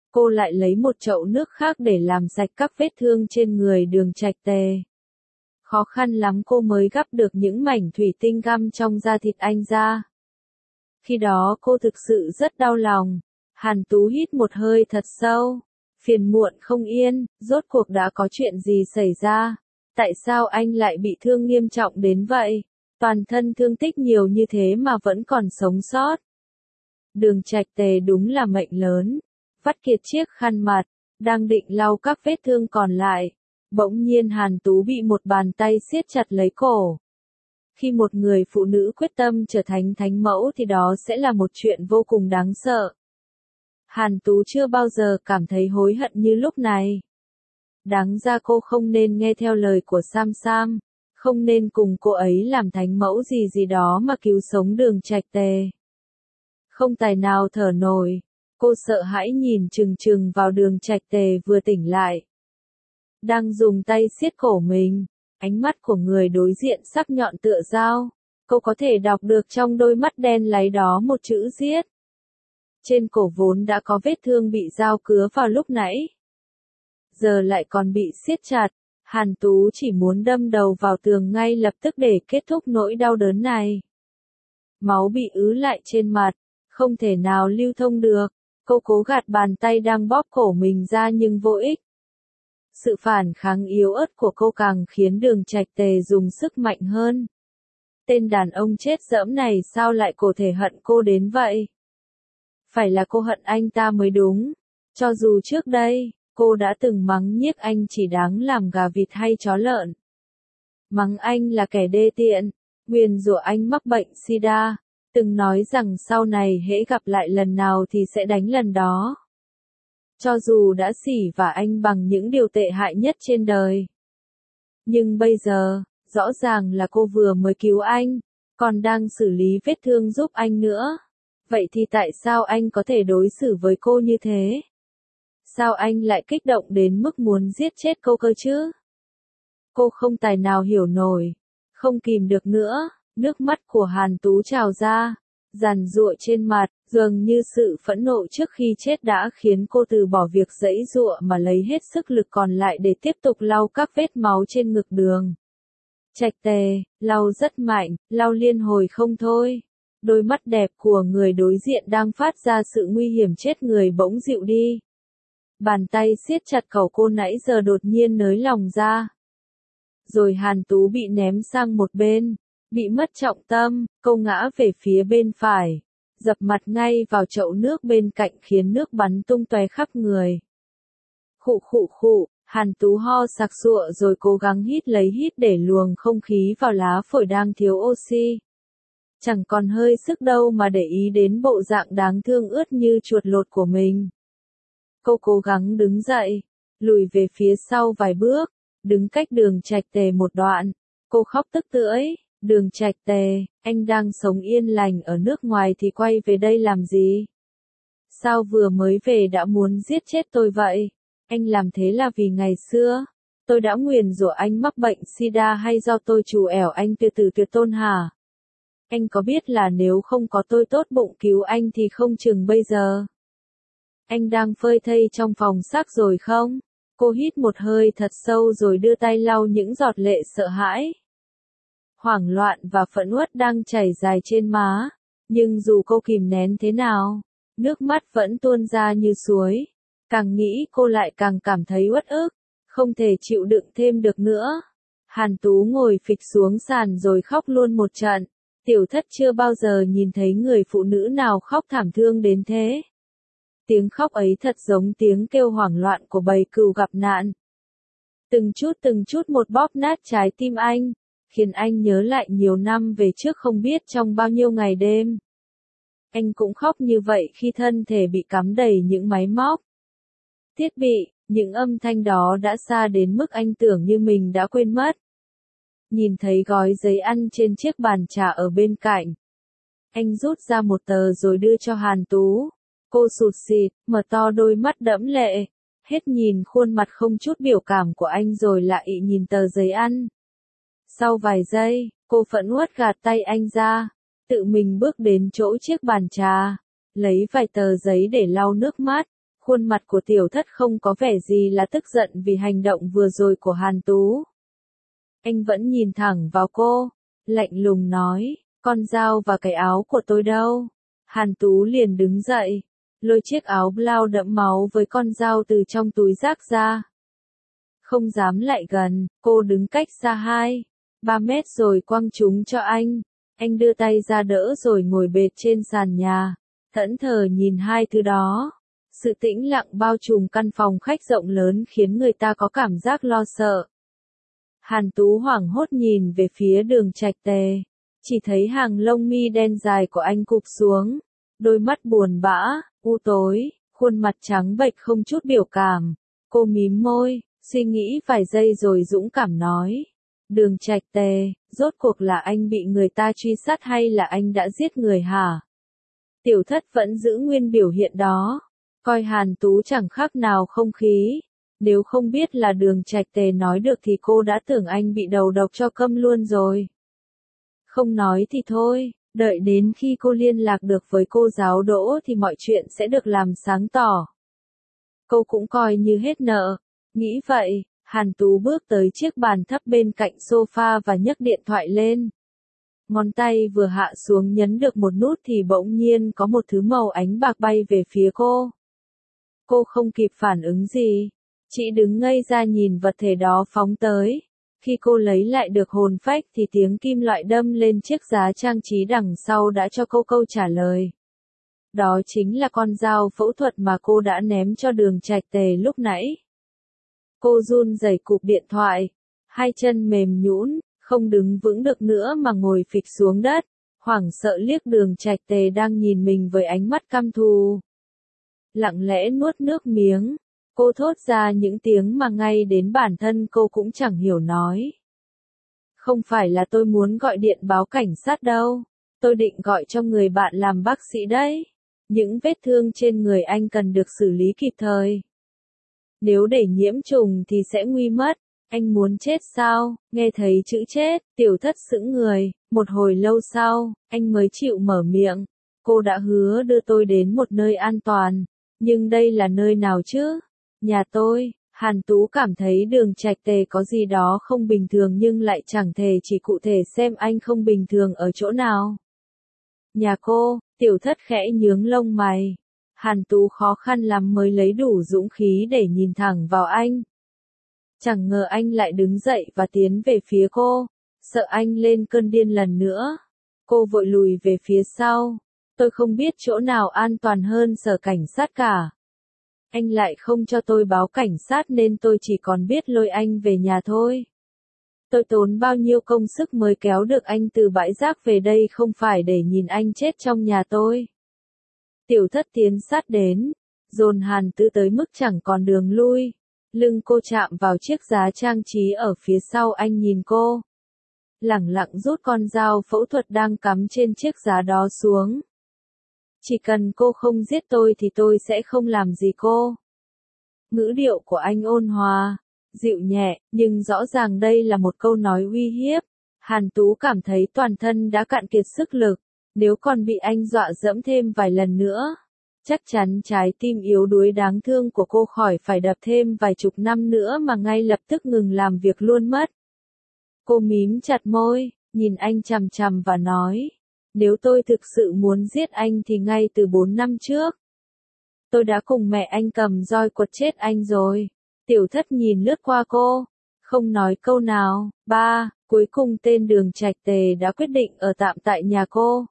Cô lại lấy một chậu nước khác để làm sạch các vết thương trên người Đường Trạch Tề. Khó khăn lắm cô mới gắp được những mảnh thủy tinh găm trong da thịt anh ra. Khi đó cô thực sự rất đau lòng. Hàn Tú hít một hơi thật sâu. Phiền muộn không yên, rốt cuộc đã có chuyện gì xảy ra? Tại sao anh lại bị thương nghiêm trọng đến vậy? Toàn thân thương tích nhiều như thế mà vẫn còn sống sót. Đường Trạch Tề đúng là mệnh lớn. Vắt kiệt chiếc khăn mặt, đang định lau các vết thương còn lại. Bỗng nhiên Hàn Tú bị một bàn tay siết chặt lấy cổ. Khi một người phụ nữ quyết tâm trở thành thánh mẫu thì đó sẽ là một chuyện vô cùng đáng sợ. Hàn Tú chưa bao giờ cảm thấy hối hận như lúc này. Đáng ra cô không nên nghe theo lời của Sam Sam, không nên cùng cô ấy làm thánh mẫu gì gì đó mà cứu sống Đường Trạch Tề. Không tài nào thở nổi, cô sợ hãi nhìn chừng chừng vào Đường Trạch Tề vừa tỉnh lại. Đang dùng tay siết cổ mình, ánh mắt của người đối diện sắc nhọn tựa dao. Cô có thể đọc được trong đôi mắt đen láy đó một chữ giết. Trên cổ vốn đã có vết thương bị dao cứa vào lúc nãy. Giờ lại còn bị siết chặt, Hàn Tú chỉ muốn đâm đầu vào tường ngay lập tức để kết thúc nỗi đau đớn này. Máu bị ứ lại trên mặt, không thể nào lưu thông được. Cô cố gạt bàn tay đang bóp cổ mình ra nhưng vô ích. Sự phản kháng yếu ớt của cô càng khiến Đường Trạch Tề dùng sức mạnh hơn. Tên đàn ông chết dẫm này sao lại có thể hận cô đến vậy? Phải là cô hận anh ta mới đúng. Cho dù trước đây, cô đã từng mắng nhiếc anh chỉ đáng làm gà vịt hay chó lợn. Mắng anh là kẻ đê tiện, nguyền rủa anh mắc bệnh sida, từng nói rằng sau này hễ gặp lại lần nào thì sẽ đánh lần đó. Cho dù đã xỉ vả anh bằng những điều tệ hại nhất trên đời. Nhưng bây giờ, rõ ràng là cô vừa mới cứu anh, còn đang xử lý vết thương giúp anh nữa. Vậy thì tại sao anh có thể đối xử với cô như thế? Sao anh lại kích động đến mức muốn giết chết cô cơ chứ? Cô không tài nào hiểu nổi, không kìm được nữa, nước mắt của Hàn Tú trào ra, giàn giụa trên mặt, dường như sự phẫn nộ trước khi chết đã khiến cô từ bỏ việc giãy giụa mà lấy hết sức lực còn lại để tiếp tục lau các vết máu trên ngực Đường Trạch Tề, lau rất mạnh, lau liên hồi không thôi. Đôi mắt đẹp của người đối diện đang phát ra sự nguy hiểm chết người bỗng dịu đi. Bàn tay siết chặt cổ cô nãy giờ đột nhiên nới lỏng ra. Rồi Hàn Tú bị ném sang một bên, bị mất trọng tâm, cô ngã về phía bên phải, dập mặt ngay vào chậu nước bên cạnh khiến nước bắn tung tóe khắp người. Khụ khụ khụ, Hàn Tú ho sặc sụa rồi cố gắng hít lấy hít để luồng không khí vào lá phổi đang thiếu oxy. Chẳng còn hơi sức đâu mà để ý đến bộ dạng đáng thương ướt như chuột lột của mình. Cô cố gắng đứng dậy, lùi về phía sau vài bước, đứng cách Đường Trạch Tề một đoạn. Cô khóc tức tưởi, Đường Trạch Tề, anh đang sống yên lành ở nước ngoài thì quay về đây làm gì? Sao vừa mới về đã muốn giết chết tôi vậy? Anh làm thế là vì ngày xưa, tôi đã nguyền rủa anh mắc bệnh sida hay do tôi trù ẻo anh từ tuyệt tôn hả? Anh có biết là nếu không có tôi tốt bụng cứu anh thì không chừng bây giờ. Anh đang phơi thây trong phòng xác rồi không? Cô hít một hơi thật sâu rồi đưa tay lau những giọt lệ sợ hãi. Hoảng loạn và phẫn uất đang chảy dài trên má. Nhưng dù cô kìm nén thế nào, nước mắt vẫn tuôn ra như suối. Càng nghĩ cô lại càng cảm thấy uất ức, không thể chịu đựng thêm được nữa. Hàn Tú ngồi phịch xuống sàn rồi khóc luôn một trận. Tiểu Thất chưa bao giờ nhìn thấy người phụ nữ nào khóc thảm thương đến thế. Tiếng khóc ấy thật giống tiếng kêu hoảng loạn của bầy cừu gặp nạn. Từng chút một bóp nát trái tim anh, khiến anh nhớ lại nhiều năm về trước không biết trong bao nhiêu ngày đêm. Anh cũng khóc như vậy khi thân thể bị cắm đầy những máy móc, thiết bị, những âm thanh đó đã xa đến mức anh tưởng như mình đã quên mất. Nhìn thấy gói giấy ăn trên chiếc bàn trà ở bên cạnh. Anh rút ra một tờ rồi đưa cho Hàn Tú. Cô sụt sịt, mở to đôi mắt đẫm lệ. Hết nhìn khuôn mặt không chút biểu cảm của anh rồi lại nhìn tờ giấy ăn. Sau vài giây, cô phẫn uất gạt tay anh ra. Tự mình bước đến chỗ chiếc bàn trà. Lấy vài tờ giấy để lau nước mắt. Khuôn mặt của tiểu thất không có vẻ gì là tức giận vì hành động vừa rồi của Hàn Tú. Anh vẫn nhìn thẳng vào cô, lạnh lùng nói, con dao và cái áo của tôi đâu? Hàn Tú liền đứng dậy, lôi chiếc áo blau đẫm máu với con dao từ trong túi rác ra. Không dám lại gần, cô đứng cách xa 3 mét rồi quăng chúng cho anh. Anh đưa tay ra đỡ rồi ngồi bệt trên sàn nhà, thẫn thờ nhìn hai thứ đó. Sự tĩnh lặng bao trùm căn phòng khách rộng lớn khiến người ta có cảm giác lo sợ. Hàn Tú hoảng hốt nhìn về phía Đường Trạch Tề, chỉ thấy hàng lông mi đen dài của anh cụp xuống, đôi mắt buồn bã, u tối, khuôn mặt trắng bệch không chút biểu cảm. Cô mím môi, suy nghĩ vài giây rồi dũng cảm nói, Đường Trạch Tề, rốt cuộc là anh bị người ta truy sát hay là anh đã giết người hả? Tiểu thất vẫn giữ nguyên biểu hiện đó, coi Hàn Tú chẳng khác nào không khí. Nếu không biết là Đường Trạch Tề nói được thì cô đã tưởng anh bị đầu độc cho câm luôn rồi. Không nói thì thôi, đợi đến khi cô liên lạc được với cô giáo Đỗ thì mọi chuyện sẽ được làm sáng tỏ. Cô cũng coi như hết nợ. Nghĩ vậy, Hàn Tú bước tới chiếc bàn thấp bên cạnh sofa và nhấc điện thoại lên. Ngón tay vừa hạ xuống nhấn được một nút thì bỗng nhiên có một thứ màu ánh bạc bay về phía cô. Cô không kịp phản ứng gì, chỉ đứng ngây ra nhìn vật thể đó phóng tới. Khi cô lấy lại được hồn phách thì tiếng kim loại đâm lên chiếc giá trang trí đằng sau đã cho cô câu trả lời. Đó chính là con dao phẫu thuật mà cô đã ném cho Đường Trạch Tề lúc nãy. Cô run rẩy cụp điện thoại, hai chân mềm nhũn, không đứng vững được nữa mà ngồi phịch xuống đất, hoảng sợ liếc Đường Trạch Tề đang nhìn mình với ánh mắt căm thù. Lặng lẽ nuốt nước miếng, cô thốt ra những tiếng mà ngay đến bản thân cô cũng chẳng hiểu nói. Không phải là tôi muốn gọi điện báo cảnh sát đâu, tôi định gọi cho người bạn làm bác sĩ đấy. Những vết thương trên người anh cần được xử lý kịp thời. Nếu để nhiễm trùng thì sẽ nguy mất. Anh muốn chết sao? Nghe thấy chữ chết, tiểu thất sững người. Một hồi lâu sau, anh mới chịu mở miệng. Cô đã hứa đưa tôi đến một nơi an toàn. Nhưng đây là nơi nào chứ? Nhà tôi. Hàn Tú cảm thấy Đường Trạch Tề có gì đó không bình thường nhưng lại chẳng thể chỉ cụ thể xem anh không bình thường ở chỗ nào. Nhà cô, tiểu thất khẽ nhướng lông mày. Hàn Tú khó khăn lắm mới lấy đủ dũng khí để nhìn thẳng vào anh. Chẳng ngờ anh lại đứng dậy và tiến về phía cô, sợ anh lên cơn điên lần nữa. Cô vội lùi về phía sau. Tôi không biết chỗ nào an toàn hơn sở cảnh sát cả. Anh lại không cho tôi báo cảnh sát nên tôi chỉ còn biết lôi anh về nhà thôi. Tôi tốn bao nhiêu công sức mới kéo được anh từ bãi rác về đây không phải để nhìn anh chết trong nhà tôi. Tiểu thất tiến sát đến, dồn Hàn Tư tới mức chẳng còn đường lui. Lưng cô chạm vào chiếc giá trang trí ở phía sau anh nhìn cô. Lẳng lặng rút con dao phẫu thuật đang cắm trên chiếc giá đó xuống. Chỉ cần cô không giết tôi thì tôi sẽ không làm gì cô. Ngữ điệu của anh ôn hòa, dịu nhẹ, nhưng rõ ràng đây là một câu nói uy hiếp. Hàn Tú cảm thấy toàn thân đã cạn kiệt sức lực. Nếu còn bị anh dọa dẫm thêm vài lần nữa, chắc chắn trái tim yếu đuối đáng thương của cô khỏi phải đập thêm vài chục năm nữa mà ngay lập tức ngừng làm việc luôn mất. Cô mím chặt môi, nhìn anh chằm chằm và nói, nếu tôi thực sự muốn giết anh thì ngay từ 4 năm trước. Tôi đã cùng mẹ anh cầm roi quật chết anh rồi. Tiểu thất nhìn lướt qua cô, không nói câu nào. Cuối cùng tên Đường Trạch Tề đã quyết định ở tạm tại nhà cô.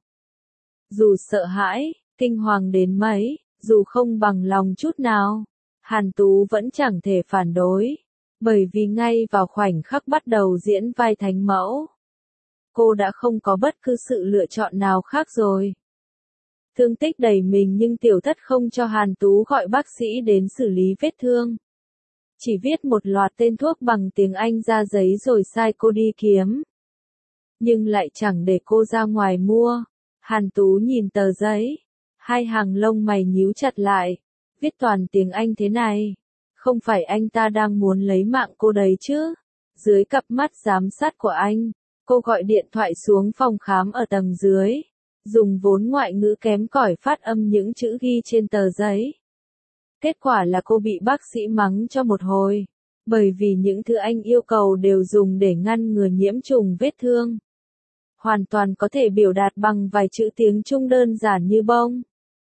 Dù sợ hãi, kinh hoàng đến mấy, dù không bằng lòng chút nào, Hàn Tú vẫn chẳng thể phản đối, bởi vì ngay vào khoảnh khắc bắt đầu diễn vai thánh mẫu, cô đã không có bất cứ sự lựa chọn nào khác rồi. Thương tích đầy mình nhưng tiểu thất không cho Hàn Tú gọi bác sĩ đến xử lý vết thương. Chỉ viết một loạt tên thuốc bằng tiếng Anh ra giấy rồi sai cô đi kiếm. Nhưng lại chẳng để cô ra ngoài mua. Hàn Tú nhìn tờ giấy, hai hàng lông mày nhíu chặt lại, viết toàn tiếng Anh thế này. Không phải anh ta đang muốn lấy mạng cô đấy chứ? Dưới cặp mắt giám sát của anh, cô gọi điện thoại xuống phòng khám ở tầng dưới, dùng vốn ngoại ngữ kém cỏi phát âm những chữ ghi trên tờ giấy. Kết quả là cô bị bác sĩ mắng cho một hồi. Bởi vì những thứ anh yêu cầu đều dùng để ngăn ngừa nhiễm trùng vết thương. Hoàn toàn có thể biểu đạt bằng vài chữ tiếng Trung đơn giản như bông,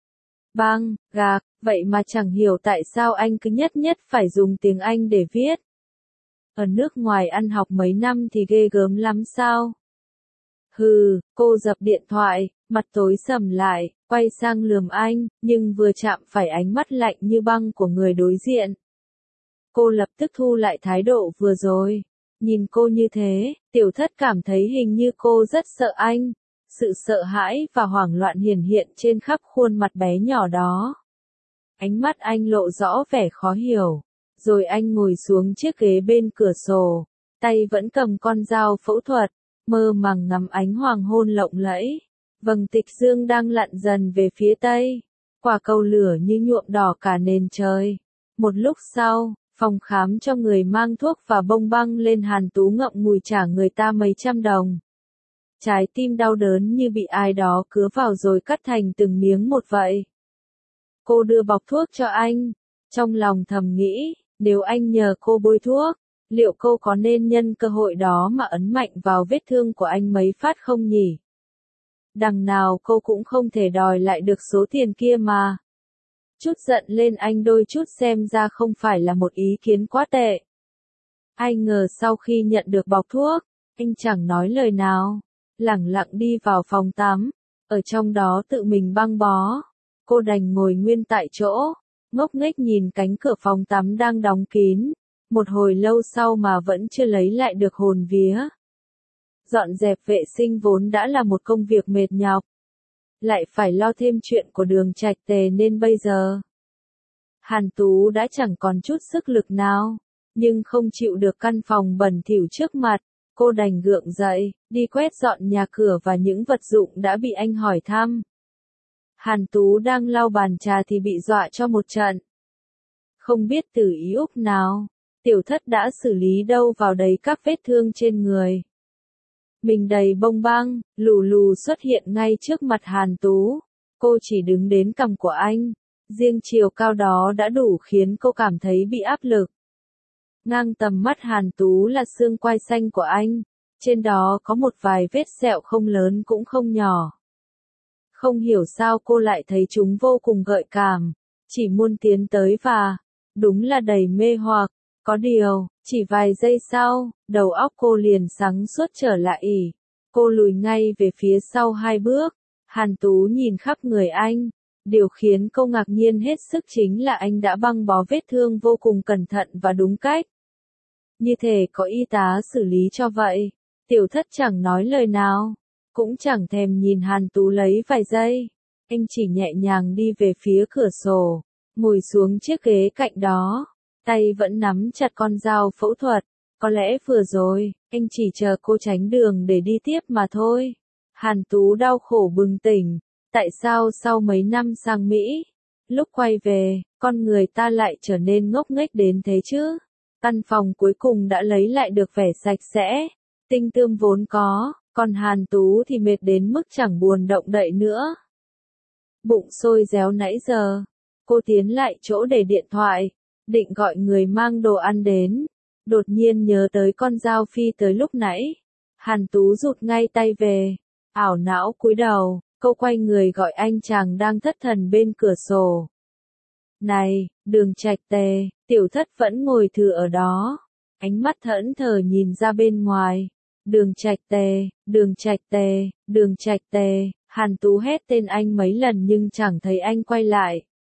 băng, gạc, vậy mà chẳng hiểu tại sao anh cứ nhất nhất phải dùng tiếng Anh để viết. Ở nước ngoài ăn học mấy năm thì ghê gớm lắm sao? Hừ, cô dập điện thoại, mặt tối sầm lại, quay sang lườm anh, nhưng vừa chạm phải ánh mắt lạnh như băng của người đối diện. Cô lập tức thu lại thái độ vừa rồi. Nhìn cô như thế, tiểu thất cảm thấy hình như cô rất sợ anh. Sự sợ hãi và hoảng loạn hiển hiện trên khắp khuôn mặt bé nhỏ đó. Ánh mắt anh lộ rõ vẻ khó hiểu. Rồi anh ngồi xuống chiếc ghế bên cửa sổ. Tay vẫn cầm con dao phẫu thuật. Mơ màng ngắm ánh hoàng hôn lộng lẫy. Vầng tịch dương đang lặn dần về phía tây. Quả cầu lửa như nhuộm đỏ cả nền trời. Một lúc sau, phòng khám cho người mang thuốc và bông băng lên. Hàn Tú ngậm ngùi trả người ta mấy trăm đồng. Trái tim đau đớn như bị ai đó cứa vào rồi cắt thành từng miếng một vậy. Cô đưa bọc thuốc cho anh. Trong lòng thầm nghĩ, nếu anh nhờ cô bôi thuốc, liệu cô có nên nhân cơ hội đó mà ấn mạnh vào vết thương của anh mấy phát không nhỉ? Đằng nào cô cũng không thể đòi lại được số tiền kia mà. Chút giận lên anh đôi chút xem ra không phải là một ý kiến quá tệ. Ai ngờ sau khi nhận được bọc thuốc, anh chẳng nói lời nào, lẳng lặng đi vào phòng tắm, ở trong đó tự mình băng bó. Cô đành ngồi nguyên tại chỗ, ngốc nghếch nhìn cánh cửa phòng tắm đang đóng kín, một hồi lâu sau mà vẫn chưa lấy lại được hồn vía. Dọn dẹp vệ sinh vốn đã là một công việc mệt nhọc, lại phải lo thêm chuyện của Đường Trạch Tề nên bây giờ Hàn Tú đã chẳng còn chút sức lực nào, nhưng không chịu được căn phòng bẩn thỉu trước mặt, cô đành gượng dậy, đi quét dọn nhà cửa và những vật dụng đã bị anh hỏi thăm. Hàn Tú đang lau bàn trà thì bị dọa cho một trận. Không biết từ ý úc nào, tiểu thất đã xử lý đâu vào đấy các vết thương trên người. Mình đầy bông băng, lù lù xuất hiện ngay trước mặt Hàn Tú. Cô chỉ đứng đến cằm của anh. Riêng chiều cao đó đã đủ khiến cô cảm thấy bị áp lực. Ngang tầm mắt Hàn Tú là xương quai xanh của anh. Trên đó có một vài vết sẹo không lớn cũng không nhỏ. Không hiểu sao cô lại thấy chúng vô cùng gợi cảm. Chỉ muốn tiến tới và, đúng là đầy mê hoặc. Có điều, chỉ vài giây sau, đầu óc cô liền sáng suốt trở lại. Cô lùi ngay về phía sau 2 bước. Hàn Tú nhìn khắp người anh. Điều khiến cô ngạc nhiên hết sức chính là anh đã băng bó vết thương vô cùng cẩn thận và đúng cách. Như thể có y tá xử lý cho vậy. Tiểu thất chẳng nói lời nào, cũng chẳng thèm nhìn Hàn Tú lấy vài giây. Anh chỉ nhẹ nhàng đi về phía cửa sổ, ngồi xuống chiếc ghế cạnh đó. Tay vẫn nắm chặt con dao phẫu thuật. Có lẽ vừa rồi, anh chỉ chờ cô tránh đường để đi tiếp mà thôi. Hàn Tú đau khổ bừng tỉnh. Tại sao sau mấy năm sang Mỹ, lúc quay về, con người ta lại trở nên ngốc nghếch đến thế chứ? Căn phòng cuối cùng đã lấy lại được vẻ sạch sẽ, tinh tươm vốn có, còn Hàn Tú thì mệt đến mức chẳng buồn động đậy nữa. Bụng sôi réo nãy giờ, cô tiến lại chỗ để điện thoại, định gọi người mang đồ ăn đến. Đột nhiên nhớ tới con dao phi tới lúc nãy. Hàn Tú rụt ngay tay về, ảo não cúi đầu. Cô quay người gọi anh chàng đang thất thần bên cửa sổ. Này, Đường Trạch Tề, tiểu thất vẫn ngồi thừ ở đó. Ánh mắt thẫn thờ nhìn ra bên ngoài. Đường Trạch Tề, Đường Trạch Tề, Đường Trạch Tề. Hàn Tú hét tên anh mấy lần nhưng chẳng thấy anh quay lại.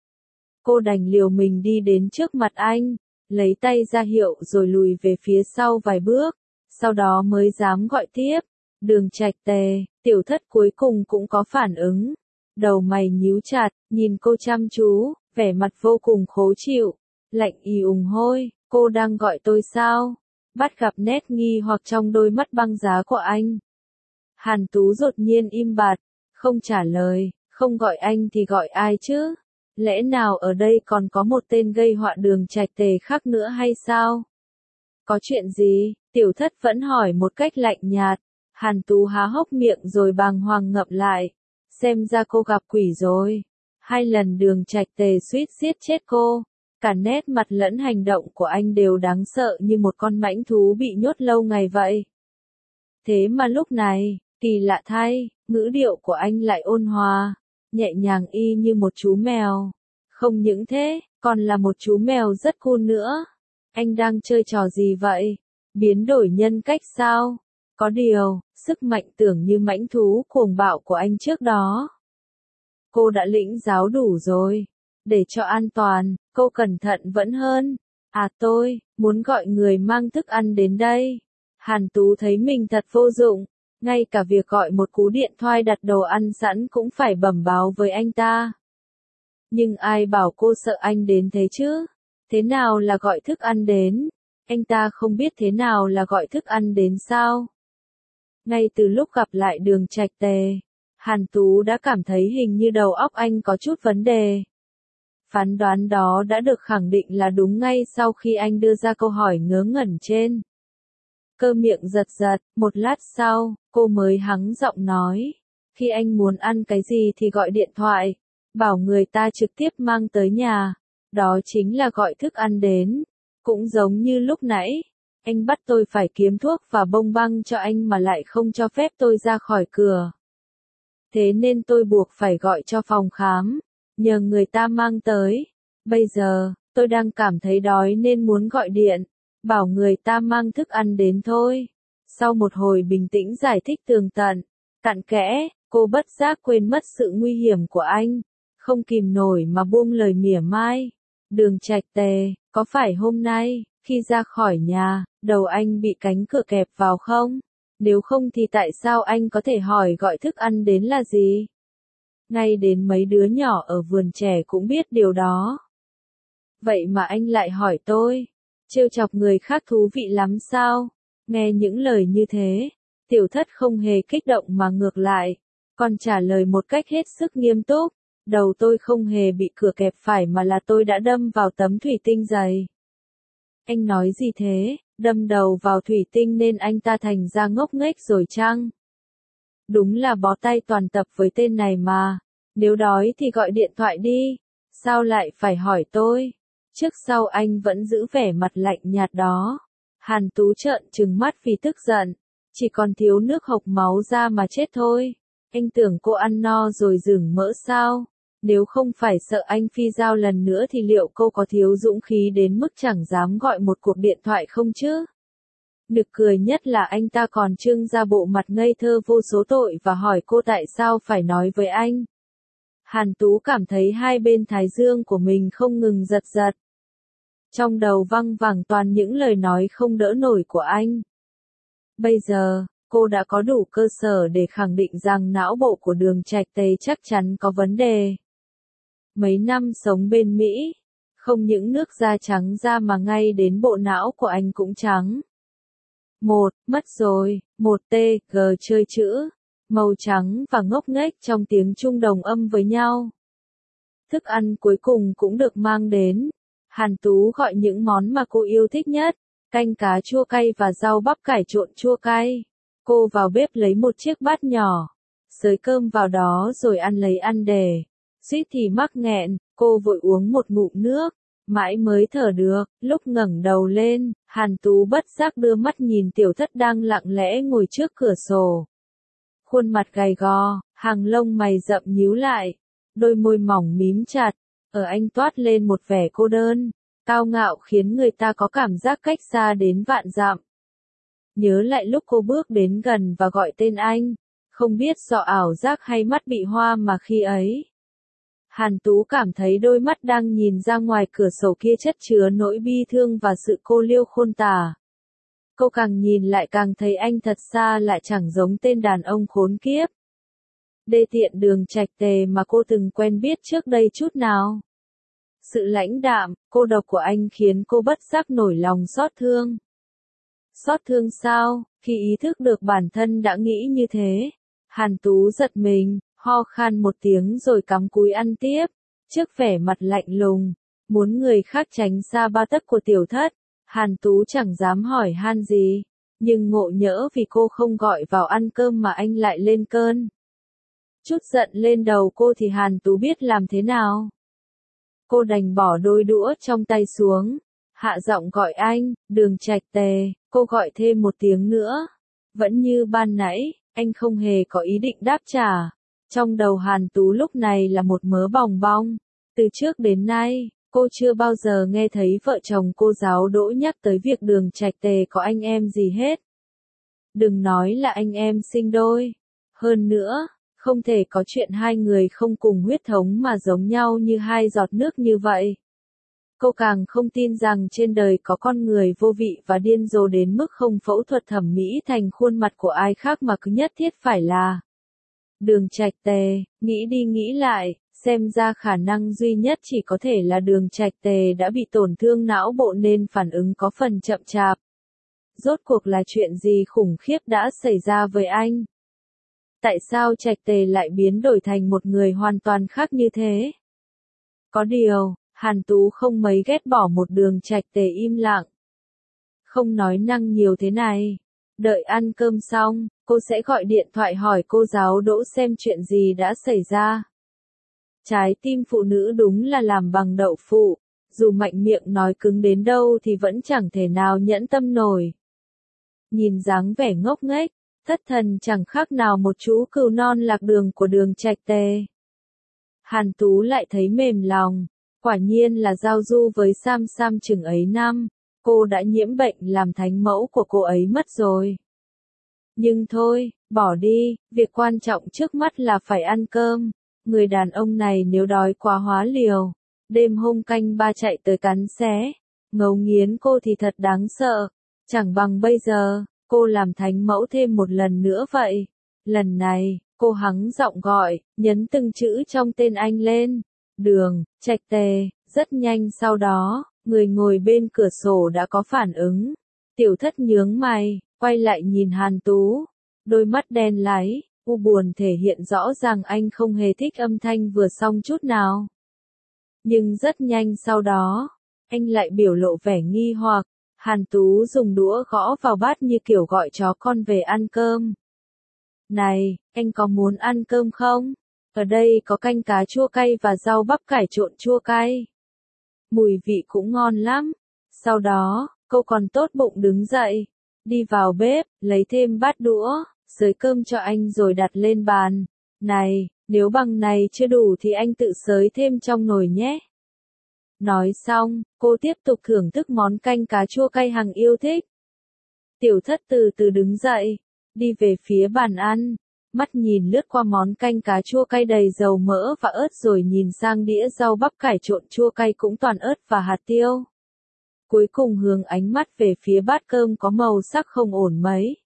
Cô đành liều mình đi đến trước mặt anh, lấy tay ra hiệu rồi lùi về phía sau vài bước. Sau đó mới dám gọi tiếp. Đường Trạch Tề, tiểu thất cuối cùng cũng có phản ứng. Đầu mày nhíu chặt, nhìn cô chăm chú, vẻ mặt vô cùng khó chịu. Lạnh hôi, cô đang gọi tôi sao? Bắt gặp nét nghi hoặc trong đôi mắt băng giá của anh. Hàn Tú đột nhiên im bặt, không trả lời, không gọi anh thì gọi ai chứ? Lẽ nào ở đây còn có một tên gây họa Đường Trạch Tề khác nữa hay sao? Có chuyện gì? Tiểu thất vẫn hỏi một cách lạnh nhạt. Hàn Tú há hốc miệng rồi bàng hoàng ngậm lại. Xem ra cô gặp quỷ rồi. 2 lần Đường Trạch Tề suýt giết chết cô. Cả nét mặt lẫn hành động của anh đều đáng sợ như một con mãnh thú bị nhốt lâu ngày vậy. Thế mà lúc này, kỳ lạ thay, ngữ điệu của anh lại ôn hòa, nhẹ nhàng y như một chú mèo. Không những thế, còn là một chú mèo rất cool nữa. Anh đang chơi trò gì vậy? Biến đổi nhân cách sao? Có điều, sức mạnh tưởng như mãnh thú cuồng bạo của anh trước đó. Cô đã lĩnh giáo đủ rồi. Để cho an toàn, cô cẩn thận vẫn hơn. À tôi, muốn gọi người mang thức ăn đến đây. Hàn Tú thấy mình thật vô dụng. Ngay cả việc gọi một cú điện thoại đặt đồ ăn sẵn cũng phải bẩm báo với anh ta. Nhưng ai bảo cô sợ anh đến thế chứ? Thế nào là gọi thức ăn đến? Anh ta không biết thế nào là gọi thức ăn đến sao? Ngay từ lúc gặp lại Đường Trạch Tề, Hàn Tú đã cảm thấy hình như đầu óc anh có chút vấn đề. Phán đoán đó đã được khẳng định là đúng ngay sau khi anh đưa ra câu hỏi ngớ ngẩn trên. Cơ miệng giật giật, một lát sau, cô mới hắng giọng nói. Khi anh muốn ăn cái gì thì gọi điện thoại, bảo người ta trực tiếp mang tới nhà. Đó chính là gọi thức ăn đến. Cũng giống như lúc nãy, anh bắt tôi phải kiếm thuốc và bông băng cho anh mà lại không cho phép tôi ra khỏi cửa. Thế nên tôi buộc phải gọi cho phòng khám, nhờ người ta mang tới. Bây giờ, tôi đang cảm thấy đói nên muốn gọi điện, bảo người ta mang thức ăn đến thôi. Sau một hồi bình tĩnh giải thích tường tận, cặn kẽ, cô bất giác quên mất sự nguy hiểm của anh, không kìm nổi mà buông lời mỉa mai. Đường Trạch Tề, có phải hôm nay, khi ra khỏi nhà, đầu anh bị cánh cửa kẹp vào không? Nếu không thì tại sao anh có thể hỏi gọi thức ăn đến là gì? Ngay đến mấy đứa nhỏ ở vườn trẻ cũng biết điều đó. Vậy mà anh lại hỏi tôi, trêu chọc người khác thú vị lắm sao? Nghe những lời như thế, Tiểu Thất không hề kích động mà ngược lại, còn trả lời một cách hết sức nghiêm túc. Đầu tôi không hề bị cửa kẹp phải mà là tôi đã đâm vào tấm thủy tinh dày. Anh nói gì thế, đâm đầu vào thủy tinh nên anh ta thành ra ngốc nghếch rồi chăng? Đúng là bó tay toàn tập với tên này mà. Nếu đói thì gọi điện thoại đi. Sao lại phải hỏi tôi? Trước sau anh vẫn giữ vẻ mặt lạnh nhạt đó. Hàn Tú trợn trừng mắt vì tức giận. Chỉ còn thiếu nước hộc máu ra mà chết thôi. Anh tưởng cô ăn no rồi dừng mỡ sao? Nếu không phải sợ anh phi dao lần nữa thì liệu cô có thiếu dũng khí đến mức chẳng dám gọi một cuộc điện thoại không chứ? Nực cười nhất là anh ta còn trưng ra bộ mặt ngây thơ vô số tội và hỏi cô tại sao phải nói với anh. Hàn Tú cảm thấy hai bên thái dương của mình không ngừng giật giật. Trong đầu văng vẳng toàn những lời nói không đỡ nổi của anh. Bây giờ, cô đã có đủ cơ sở để khẳng định rằng não bộ của Đường Trạch Tề chắc chắn có vấn đề. Mấy năm sống bên Mỹ, không những nước da trắng da mà ngay đến bộ não của anh cũng trắng. Mất rồi, G chơi chữ, màu trắng và ngốc nghếch trong tiếng Trung đồng âm với nhau. Thức ăn cuối cùng cũng được mang đến. Hàn Tú gọi những món mà cô yêu thích nhất, canh cá chua cay và rau bắp cải trộn chua cay. Cô vào bếp lấy một chiếc bát nhỏ, xới cơm vào đó rồi ăn lấy ăn để. Suýt thì mắc nghẹn, cô vội uống một ngụm nước, mãi mới thở được. Lúc ngẩng đầu lên, Hàn Tú bất giác đưa mắt nhìn Tiểu Thất đang lặng lẽ ngồi trước cửa sổ. Khuôn mặt gầy gò, hàng lông mày rậm nhíu lại, đôi môi mỏng mím chặt, ở anh toát lên một vẻ cô đơn, cao ngạo khiến người ta có cảm giác cách xa đến vạn dặm. Nhớ lại lúc cô bước đến gần và gọi tên anh, không biết do ảo giác hay mắt bị hoa mà khi ấy. Hàn Tú cảm thấy đôi mắt đang nhìn ra ngoài cửa sổ kia chất chứa nỗi bi thương và sự cô liêu khôn tả. Cô càng nhìn lại càng thấy anh thật xa lại chẳng giống tên đàn ông khốn kiếp. Đê tiện Đường Trạch Tề mà cô từng quen biết trước đây chút nào. Sự lãnh đạm, cô độc của anh khiến cô bất giác nổi lòng xót thương. Xót thương sao, khi ý thức được bản thân đã nghĩ như thế. Hàn Tú giật mình, ho khan một tiếng rồi cắm cúi ăn tiếp. Trước vẻ mặt lạnh lùng, muốn người khác tránh xa ba tấc của Tiểu Thất, Hàn Tú chẳng dám hỏi han gì. Nhưng ngộ nhỡ vì cô không gọi vào ăn cơm mà anh lại lên cơn. Chút giận lên đầu cô thì Hàn Tú biết làm thế nào. Cô đành bỏ đôi đũa trong tay xuống, hạ giọng gọi anh, Đường Trạch Tề, cô gọi thêm một tiếng nữa. Vẫn như ban nãy, anh không hề có ý định đáp trả. Trong đầu Hàn Tú lúc này là một mớ bòng bong. Từ trước đến nay, cô chưa bao giờ nghe thấy vợ chồng cô giáo Đỗ nhắc tới việc Đường Trạch Tề có anh em gì hết. Đừng nói là anh em sinh đôi. Hơn nữa, không thể có chuyện hai người không cùng huyết thống mà giống nhau như hai giọt nước như vậy. Cô càng không tin rằng trên đời có con người vô vị và điên rồ đến mức không phẫu thuật thẩm mỹ thành khuôn mặt của ai khác mà cứ nhất thiết phải là Đường Trạch Tề. Nghĩ đi nghĩ lại, xem ra khả năng duy nhất chỉ có thể là Đường Trạch Tề đã bị tổn thương não bộ nên phản ứng có phần chậm chạp. Rốt cuộc là chuyện gì khủng khiếp đã xảy ra với anh? Tại sao Trạch Tề lại biến đổi thành một người hoàn toàn khác như thế? Có điều, Hàn Tú không mấy ghét bỏ một Đường Trạch Tề im lặng. Không nói năng nhiều thế này. Đợi ăn cơm xong, cô sẽ gọi điện thoại hỏi cô giáo Đỗ xem chuyện gì đã xảy ra. Trái tim phụ nữ đúng là làm bằng đậu phụ, dù mạnh miệng nói cứng đến đâu thì vẫn chẳng thể nào nhẫn tâm nổi. Nhìn dáng vẻ ngốc nghếch, thất thần chẳng khác nào một chú cừu non lạc đường của Đường Trạch Tề. Hàn Tú lại thấy mềm lòng, quả nhiên là giao du với Sam Sam chừng ấy năm, cô đã nhiễm bệnh làm thánh mẫu của cô ấy mất rồi. Nhưng thôi, bỏ đi, việc quan trọng trước mắt là phải ăn cơm. Người đàn ông này nếu đói quá hóa liều, đêm hôm canh ba chạy tới cắn xé, ngấu nghiến cô thì thật đáng sợ. Chẳng bằng bây giờ, cô làm thánh mẫu thêm một lần nữa vậy. Lần này, cô hắng giọng gọi, nhấn từng chữ trong tên anh lên. Đường Trạch Tề. Rất nhanh sau đó, người ngồi bên cửa sổ đã có phản ứng. Tiểu Thất nhướng mày, quay lại nhìn Hàn Tú. Đôi mắt đen láy, u buồn thể hiện rõ ràng anh không hề thích âm thanh vừa xong chút nào. Nhưng rất nhanh sau đó, anh lại biểu lộ vẻ nghi hoặc. Hàn Tú dùng đũa gõ vào bát như kiểu gọi chó con về ăn cơm. Này, anh có muốn ăn cơm không? Ở đây có canh cá chua cay và rau bắp cải trộn chua cay. Mùi vị cũng ngon lắm. Sau đó, cô còn tốt bụng đứng dậy, đi vào bếp, lấy thêm bát đũa, xới cơm cho anh rồi đặt lên bàn. Này, nếu bằng này chưa đủ thì anh tự xới thêm trong nồi nhé. Nói xong, cô tiếp tục thưởng thức món canh cá chua cay hằng yêu thích. Tiểu Thất từ từ đứng dậy, đi về phía bàn ăn, mắt nhìn lướt qua món canh cá chua cay đầy dầu mỡ và ớt rồi nhìn sang đĩa rau bắp cải trộn chua cay cũng toàn ớt và hạt tiêu. Cuối cùng hướng ánh mắt về phía bát cơm có màu sắc không ổn mấy.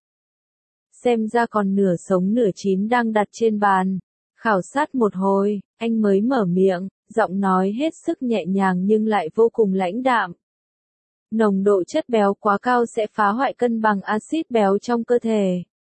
Xem ra còn nửa sống nửa chín đang đặt trên bàn. Khảo sát một hồi, anh mới mở miệng, giọng nói hết sức nhẹ nhàng nhưng lại vô cùng lãnh đạm. Nồng độ chất béo quá cao sẽ phá hoại cân bằng axit béo trong cơ thể,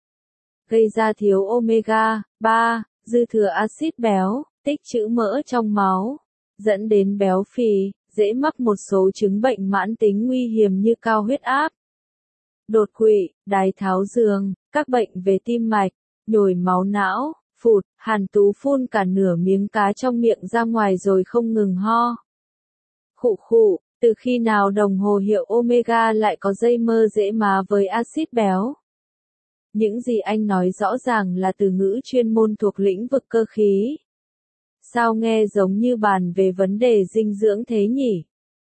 gây ra thiếu omega 3, dư thừa axit béo, tích trữ mỡ trong máu, dẫn đến béo phì, dễ mắc một số chứng bệnh mãn tính nguy hiểm như cao huyết áp, đột quỵ, đái tháo đường, các bệnh về tim mạch, nhồi máu não, phụt. Hàn Tú phun cả nửa miếng cá trong miệng ra ngoài rồi không ngừng ho. Khụ khụ, từ khi nào đồng hồ hiệu Omega lại có dây mơ dễ má với axit béo? Những gì anh nói rõ ràng là từ ngữ chuyên môn thuộc lĩnh vực cơ khí. Sao nghe giống như bàn về vấn đề dinh dưỡng thế nhỉ?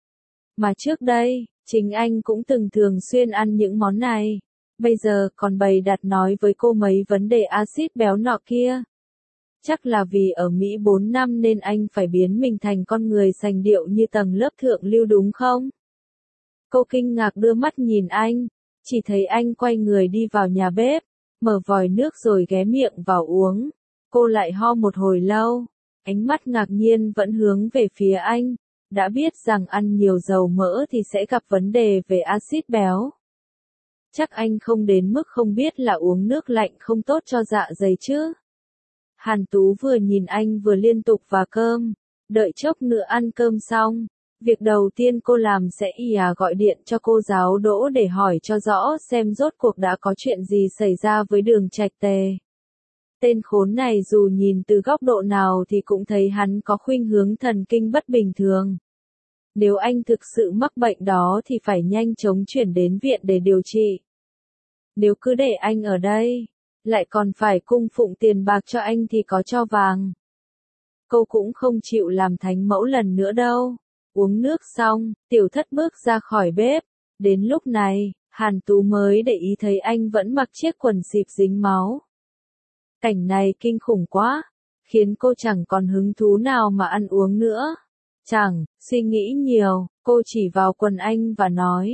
Mà trước đây, chính anh cũng từng thường xuyên ăn những món này. Bây giờ còn bày đặt nói với cô mấy vấn đề axit béo nọ kia. Chắc là vì ở Mỹ 4 năm nên anh phải biến mình thành con người sành điệu như tầng lớp thượng lưu đúng không? Cô kinh ngạc đưa mắt nhìn anh, chỉ thấy anh quay người đi vào nhà bếp, mở vòi nước rồi ghé miệng vào uống. Cô lại ho một hồi lâu, ánh mắt ngạc nhiên vẫn hướng về phía anh, đã biết rằng ăn nhiều dầu mỡ thì sẽ gặp vấn đề về axit béo. Chắc anh không đến mức không biết là uống nước lạnh không tốt cho dạ dày chứ. Hàn Tú vừa nhìn anh vừa liên tục vả cơm, đợi chốc nữa ăn cơm xong. Việc đầu tiên cô làm sẽ gọi điện cho cô giáo Đỗ để hỏi cho rõ xem rốt cuộc đã có chuyện gì xảy ra với Đường Trạch Tề. Tên khốn này dù nhìn từ góc độ nào thì cũng thấy hắn có khuynh hướng thần kinh bất bình thường. Nếu anh thực sự mắc bệnh đó thì phải nhanh chóng chuyển đến viện để điều trị. Nếu cứ để anh ở đây, lại còn phải cung phụng tiền bạc cho anh thì có cho vàng. Cô cũng không chịu làm thánh mẫu lần nữa đâu. Uống nước xong, Tiểu Thất bước ra khỏi bếp. Đến lúc này, Hàn Tú mới để ý thấy anh vẫn mặc chiếc quần xịp dính máu. Cảnh này kinh khủng quá, khiến cô chẳng còn hứng thú nào mà ăn uống nữa. Chẳng, suy nghĩ nhiều, cô chỉ vào quần anh và nói.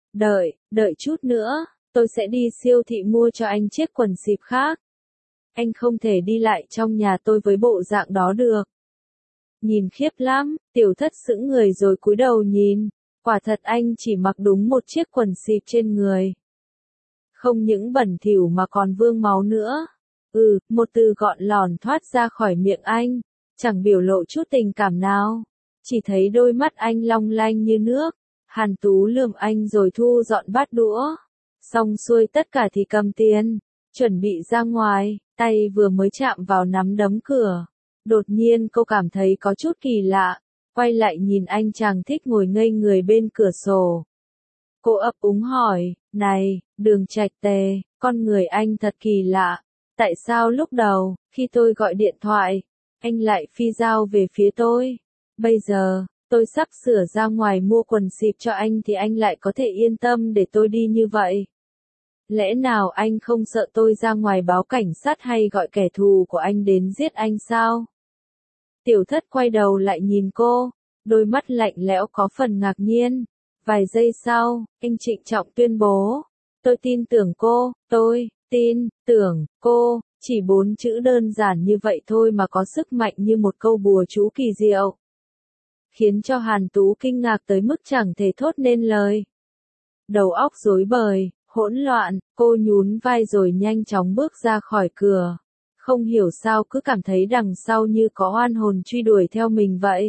Đợi chút nữa, tôi sẽ đi siêu thị mua cho anh chiếc quần xịp khác. Anh không thể đi lại trong nhà tôi với bộ dạng đó được. Nhìn khiếp lắm, Tiểu Thất sững người rồi cúi đầu nhìn. Quả thật anh chỉ mặc đúng một chiếc quần xịp trên người. Không những bẩn thỉu mà còn vương máu nữa. Một từ gọn lòn thoát ra khỏi miệng anh, chẳng biểu lộ chút tình cảm nào. Chỉ thấy đôi mắt anh long lanh như nước. Hàn Tú lườm anh rồi thu dọn bát đũa. Xong xuôi tất cả thì cầm tiền, chuẩn bị ra ngoài, tay vừa mới chạm vào nắm đấm cửa. Đột nhiên cô cảm thấy có chút kỳ lạ, quay lại nhìn anh chàng thích ngồi ngây người bên cửa sổ. Cô ấp úng hỏi, này, Đường Trạch Tề, con người anh thật kỳ lạ. Tại sao lúc đầu, khi tôi gọi điện thoại, anh lại phi dao về phía tôi? Bây giờ, tôi sắp sửa ra ngoài mua quần xịp cho anh thì anh lại có thể yên tâm để tôi đi như vậy. Lẽ nào anh không sợ tôi ra ngoài báo cảnh sát hay gọi kẻ thù của anh đến giết anh sao? Tiểu Thất quay đầu lại nhìn cô, đôi mắt lạnh lẽo có phần ngạc nhiên. Vài giây sau, anh trịnh trọng tuyên bố, tôi tin tưởng cô, tôi tin tưởng cô, chỉ 4 chữ đơn giản như vậy thôi mà có sức mạnh như một câu bùa chú kỳ diệu. Khiến cho Hàn Tú kinh ngạc tới mức chẳng thể thốt nên lời. Đầu óc rối bời, hỗn loạn, cô nhún vai rồi nhanh chóng bước ra khỏi cửa. Không hiểu sao cứ cảm thấy đằng sau như có oan hồn truy đuổi theo mình vậy.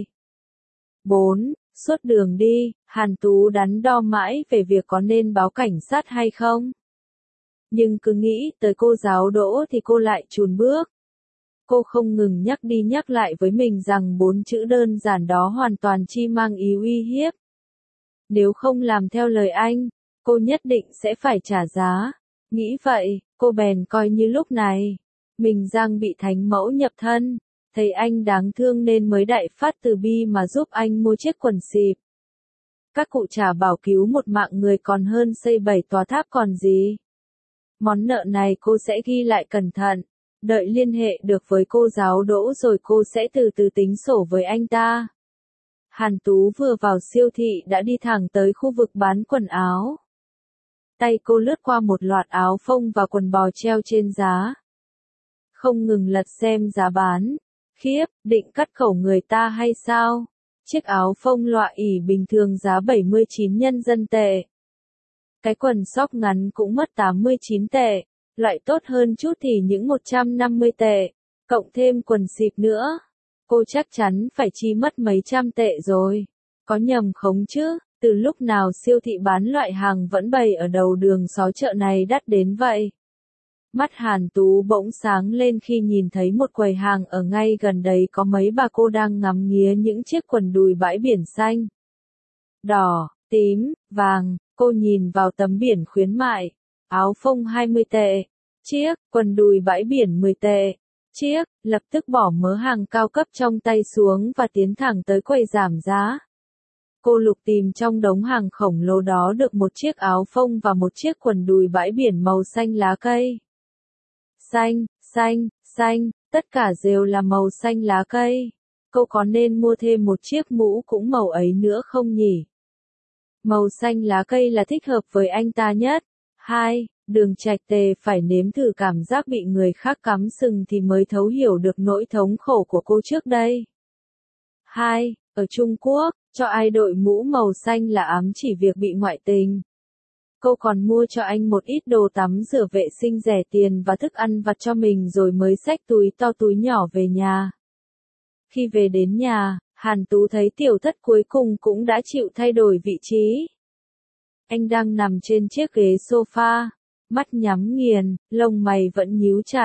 4. Suốt đường đi, Hàn Tú đắn đo mãi về việc có nên báo cảnh sát hay không. Nhưng cứ nghĩ tới cô giáo Đỗ thì cô lại chùn bước. Cô không ngừng nhắc đi nhắc lại với mình rằng 4 chữ đơn giản đó hoàn toàn chỉ mang ý uy hiếp. Nếu không làm theo lời anh, cô nhất định sẽ phải trả giá. Nghĩ vậy, cô bèn coi như lúc này, mình đang bị thánh mẫu nhập thân, thấy anh đáng thương nên mới đại phát từ bi mà giúp anh mua chiếc quần xịp. Các cụ trả bảo cứu một mạng người còn hơn xây 7 tòa tháp còn gì. Món nợ này cô sẽ ghi lại cẩn thận, đợi liên hệ được với cô giáo Đỗ rồi cô sẽ từ từ tính sổ với anh ta. Hàn Tú vừa vào siêu thị đã đi thẳng tới khu vực bán quần áo. Tay cô lướt qua một loạt áo phông và quần bò treo trên giá. Không ngừng lật xem giá bán. Khiếp, định cắt khẩu người ta hay sao? Chiếc áo phông loại ỉ bình thường giá 79 nhân dân tệ. Cái quần sóc ngắn cũng mất 89 tệ. Loại tốt hơn chút thì những 150 tệ. Cộng thêm quần xịp nữa. Cô chắc chắn phải chi mất mấy trăm tệ rồi. Có nhầm không chứ? Từ lúc nào siêu thị bán loại hàng vẫn bày ở đầu đường xó chợ này đắt đến vậy? Mắt Hàn Tú bỗng sáng lên khi nhìn thấy một quầy hàng ở ngay gần đấy có mấy bà cô đang ngắm nghía những chiếc quần đùi bãi biển xanh, đỏ, tím, vàng. Cô nhìn vào tấm biển khuyến mại. Áo phông 20 tệ. Chiếc, quần đùi bãi biển 10 tệ. Chiếc, lập tức bỏ mớ hàng cao cấp trong tay xuống và tiến thẳng tới quầy giảm giá. Cô lục tìm trong đống hàng khổng lồ đó được một chiếc áo phông và một chiếc quần đùi bãi biển màu xanh lá cây. Xanh, tất cả đều là màu xanh lá cây. Cô có nên mua thêm một chiếc mũ cũng màu ấy nữa không nhỉ? Màu xanh lá cây là thích hợp với anh ta nhất. 2. Đường Trạch Tề phải nếm thử cảm giác bị người khác cắm sừng thì mới thấu hiểu được nỗi thống khổ của cô trước đây. 2. Ở Trung Quốc, cho ai đội mũ màu xanh là ám chỉ việc bị ngoại tình. Cô còn mua cho anh một ít đồ tắm rửa vệ sinh rẻ tiền và thức ăn vặt cho mình rồi mới xách túi to túi nhỏ về nhà. Khi về đến nhà, Hàn Tú thấy Tiểu Thất cuối cùng cũng đã chịu thay đổi vị trí. Anh đang nằm trên chiếc ghế sofa, mắt nhắm nghiền, lông mày vẫn nhíu chặt,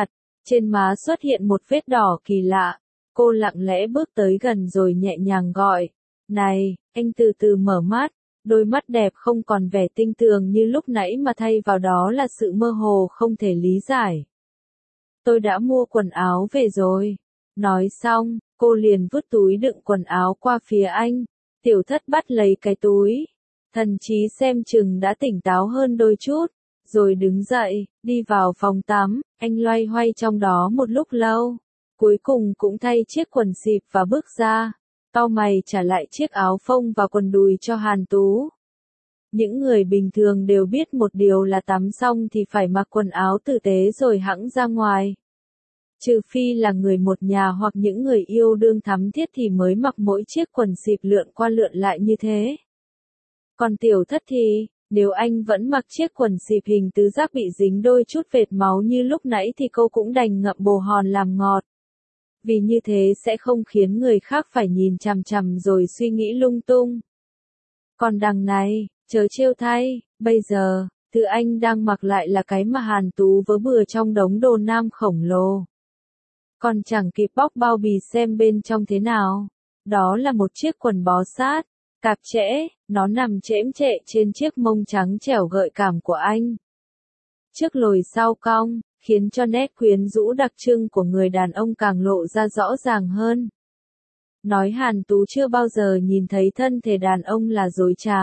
Trên má xuất hiện một vết đỏ kỳ lạ. Cô lặng lẽ bước tới gần rồi nhẹ nhàng gọi. Này, anh từ từ mở mắt. Đôi mắt đẹp không còn vẻ tinh tường như lúc nãy mà thay vào đó là sự mơ hồ không thể lý giải. Tôi đã mua quần áo về rồi. Nói xong, cô liền vứt túi đựng quần áo qua phía anh. Tiểu Thất bắt lấy cái túi. Thần trí xem chừng đã tỉnh táo hơn đôi chút. Rồi đứng dậy, đi vào phòng tắm. Anh loay hoay trong đó một lúc lâu. Cuối cùng cũng thay chiếc quần xịp và bước ra. Cau mày trả lại chiếc áo phông và quần đùi cho Hàn Tú. Những người bình thường đều biết một điều là tắm xong thì phải mặc quần áo tử tế rồi hẵng ra ngoài. Trừ phi là người một nhà hoặc những người yêu đương thắm thiết thì mới mặc mỗi chiếc quần xịp lượn qua lượn lại như thế. Còn Tiểu Thất thì, nếu anh vẫn mặc chiếc quần xịp hình tứ giác bị dính đôi chút vệt máu như lúc nãy thì cô cũng đành ngậm bồ hòn làm ngọt. Vì như thế sẽ không khiến người khác phải nhìn chằm chằm rồi suy nghĩ lung tung. Còn đằng này, chớ trêu thay, bây giờ, thứ anh đang mặc lại là cái mà Hàn Tú vớ bừa trong đống đồ nam khổng lồ. Còn chẳng kịp bóc bao bì xem bên trong thế nào. Đó là một chiếc quần bó sát, cạp trễ, nó nằm chễm chệ trên chiếc mông trắng trẻo gợi cảm của anh. Trước lồi sau cong, khiến cho nét quyến rũ đặc trưng của người đàn ông càng lộ ra rõ ràng hơn. Nói Hàn Tú chưa bao giờ nhìn thấy thân thể đàn ông là dối trá.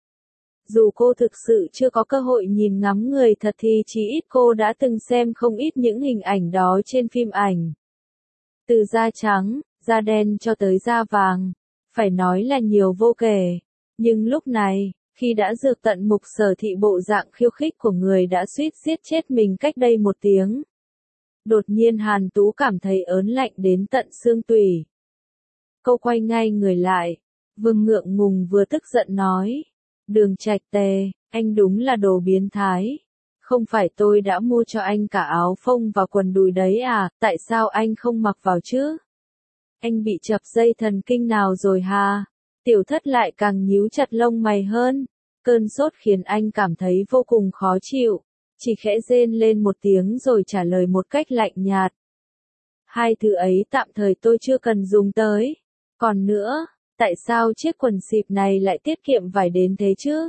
Dù cô thực sự chưa có cơ hội nhìn ngắm người thật thì chí ít cô đã từng xem không ít những hình ảnh đó trên phim ảnh. Từ da trắng, da đen cho tới da vàng, phải nói là nhiều vô kể. Nhưng lúc này, khi đã dược tận mục Sở Thị bộ dạng khiêu khích của người đã suýt giết chết mình cách đây một tiếng. Đột nhiên Hàn Tú cảm thấy ớn lạnh đến tận xương tủy. Cô quay ngay người lại, vừa ngượng ngùng vừa tức giận nói. Đường Trạch Tề, anh đúng là đồ biến thái. Không phải tôi đã mua cho anh cả áo phông và quần đùi đấy à, tại sao anh không mặc vào chứ? Anh bị chập dây thần kinh nào rồi hả? Tiểu Thất lại càng nhíu chặt lông mày hơn. Cơn sốt khiến anh cảm thấy vô cùng khó chịu. Chỉ khẽ rên lên một tiếng rồi trả lời một cách lạnh nhạt. Hai thứ ấy tạm thời tôi chưa cần dùng tới. Còn nữa, tại sao chiếc quần xịp này lại tiết kiệm vải đến thế chứ?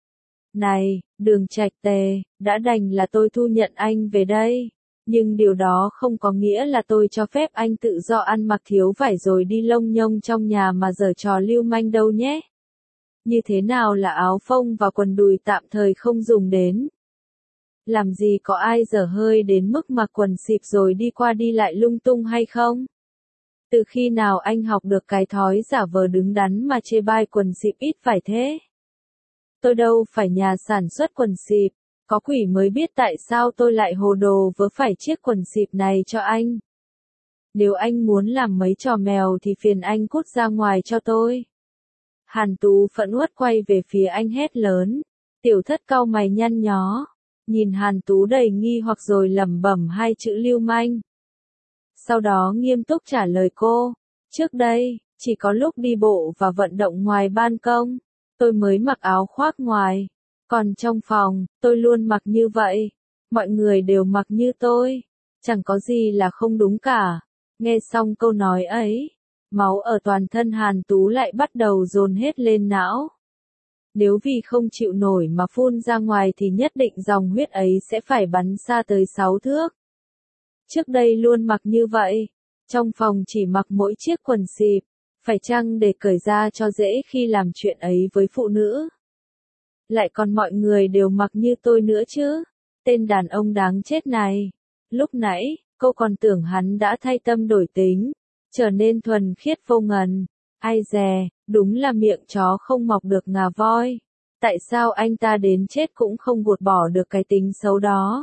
Này, Đường Trạch Tề, đã đành là tôi thu nhận anh về đây. Nhưng điều đó không có nghĩa là tôi cho phép anh tự do ăn mặc thiếu vải rồi đi lông nhông trong nhà mà giở trò lưu manh đâu nhé. Như thế nào là áo phông và quần đùi tạm thời không dùng đến? Làm gì có ai dở hơi đến mức mặc quần xịp rồi đi qua đi lại lung tung hay không? Từ khi nào anh học được cái thói giả vờ đứng đắn mà chê bai quần xịp ít vải thế? Tôi đâu phải nhà sản xuất quần xịp, có quỷ mới biết tại sao tôi lại hồ đồ vớ phải chiếc quần xịp này cho anh. Nếu anh muốn làm mấy trò mèo thì phiền anh cút ra ngoài cho tôi. Hàn Tú phẫn uất quay về phía anh hét lớn. Tiểu Thất cau mày nhăn nhó, nhìn Hàn Tú đầy nghi hoặc rồi lẩm bẩm hai chữ lưu manh. Sau đó nghiêm túc trả lời cô. Trước đây, chỉ có lúc đi bộ và vận động ngoài ban công, tôi mới mặc áo khoác ngoài. Còn trong phòng, tôi luôn mặc như vậy. Mọi người đều mặc như tôi. Chẳng có gì là không đúng cả. Nghe xong câu nói ấy, máu ở toàn thân Hàn Tú lại bắt đầu dồn hết lên não. Nếu vì không chịu nổi mà phun ra ngoài thì nhất định dòng huyết ấy sẽ phải bắn xa tới 6 thước. Trước đây luôn mặc như vậy. Trong phòng chỉ mặc mỗi chiếc quần xịp. Phải chăng để cởi ra cho dễ khi làm chuyện ấy với phụ nữ? Lại còn mọi người đều mặc như tôi nữa chứ? Tên đàn ông đáng chết này. Lúc nãy, cô còn tưởng hắn đã thay tâm đổi tính, trở nên thuần khiết vô ngần. Ai dè, đúng là miệng chó không mọc được ngà voi. Tại sao anh ta đến chết cũng không gột bỏ được cái tính xấu đó?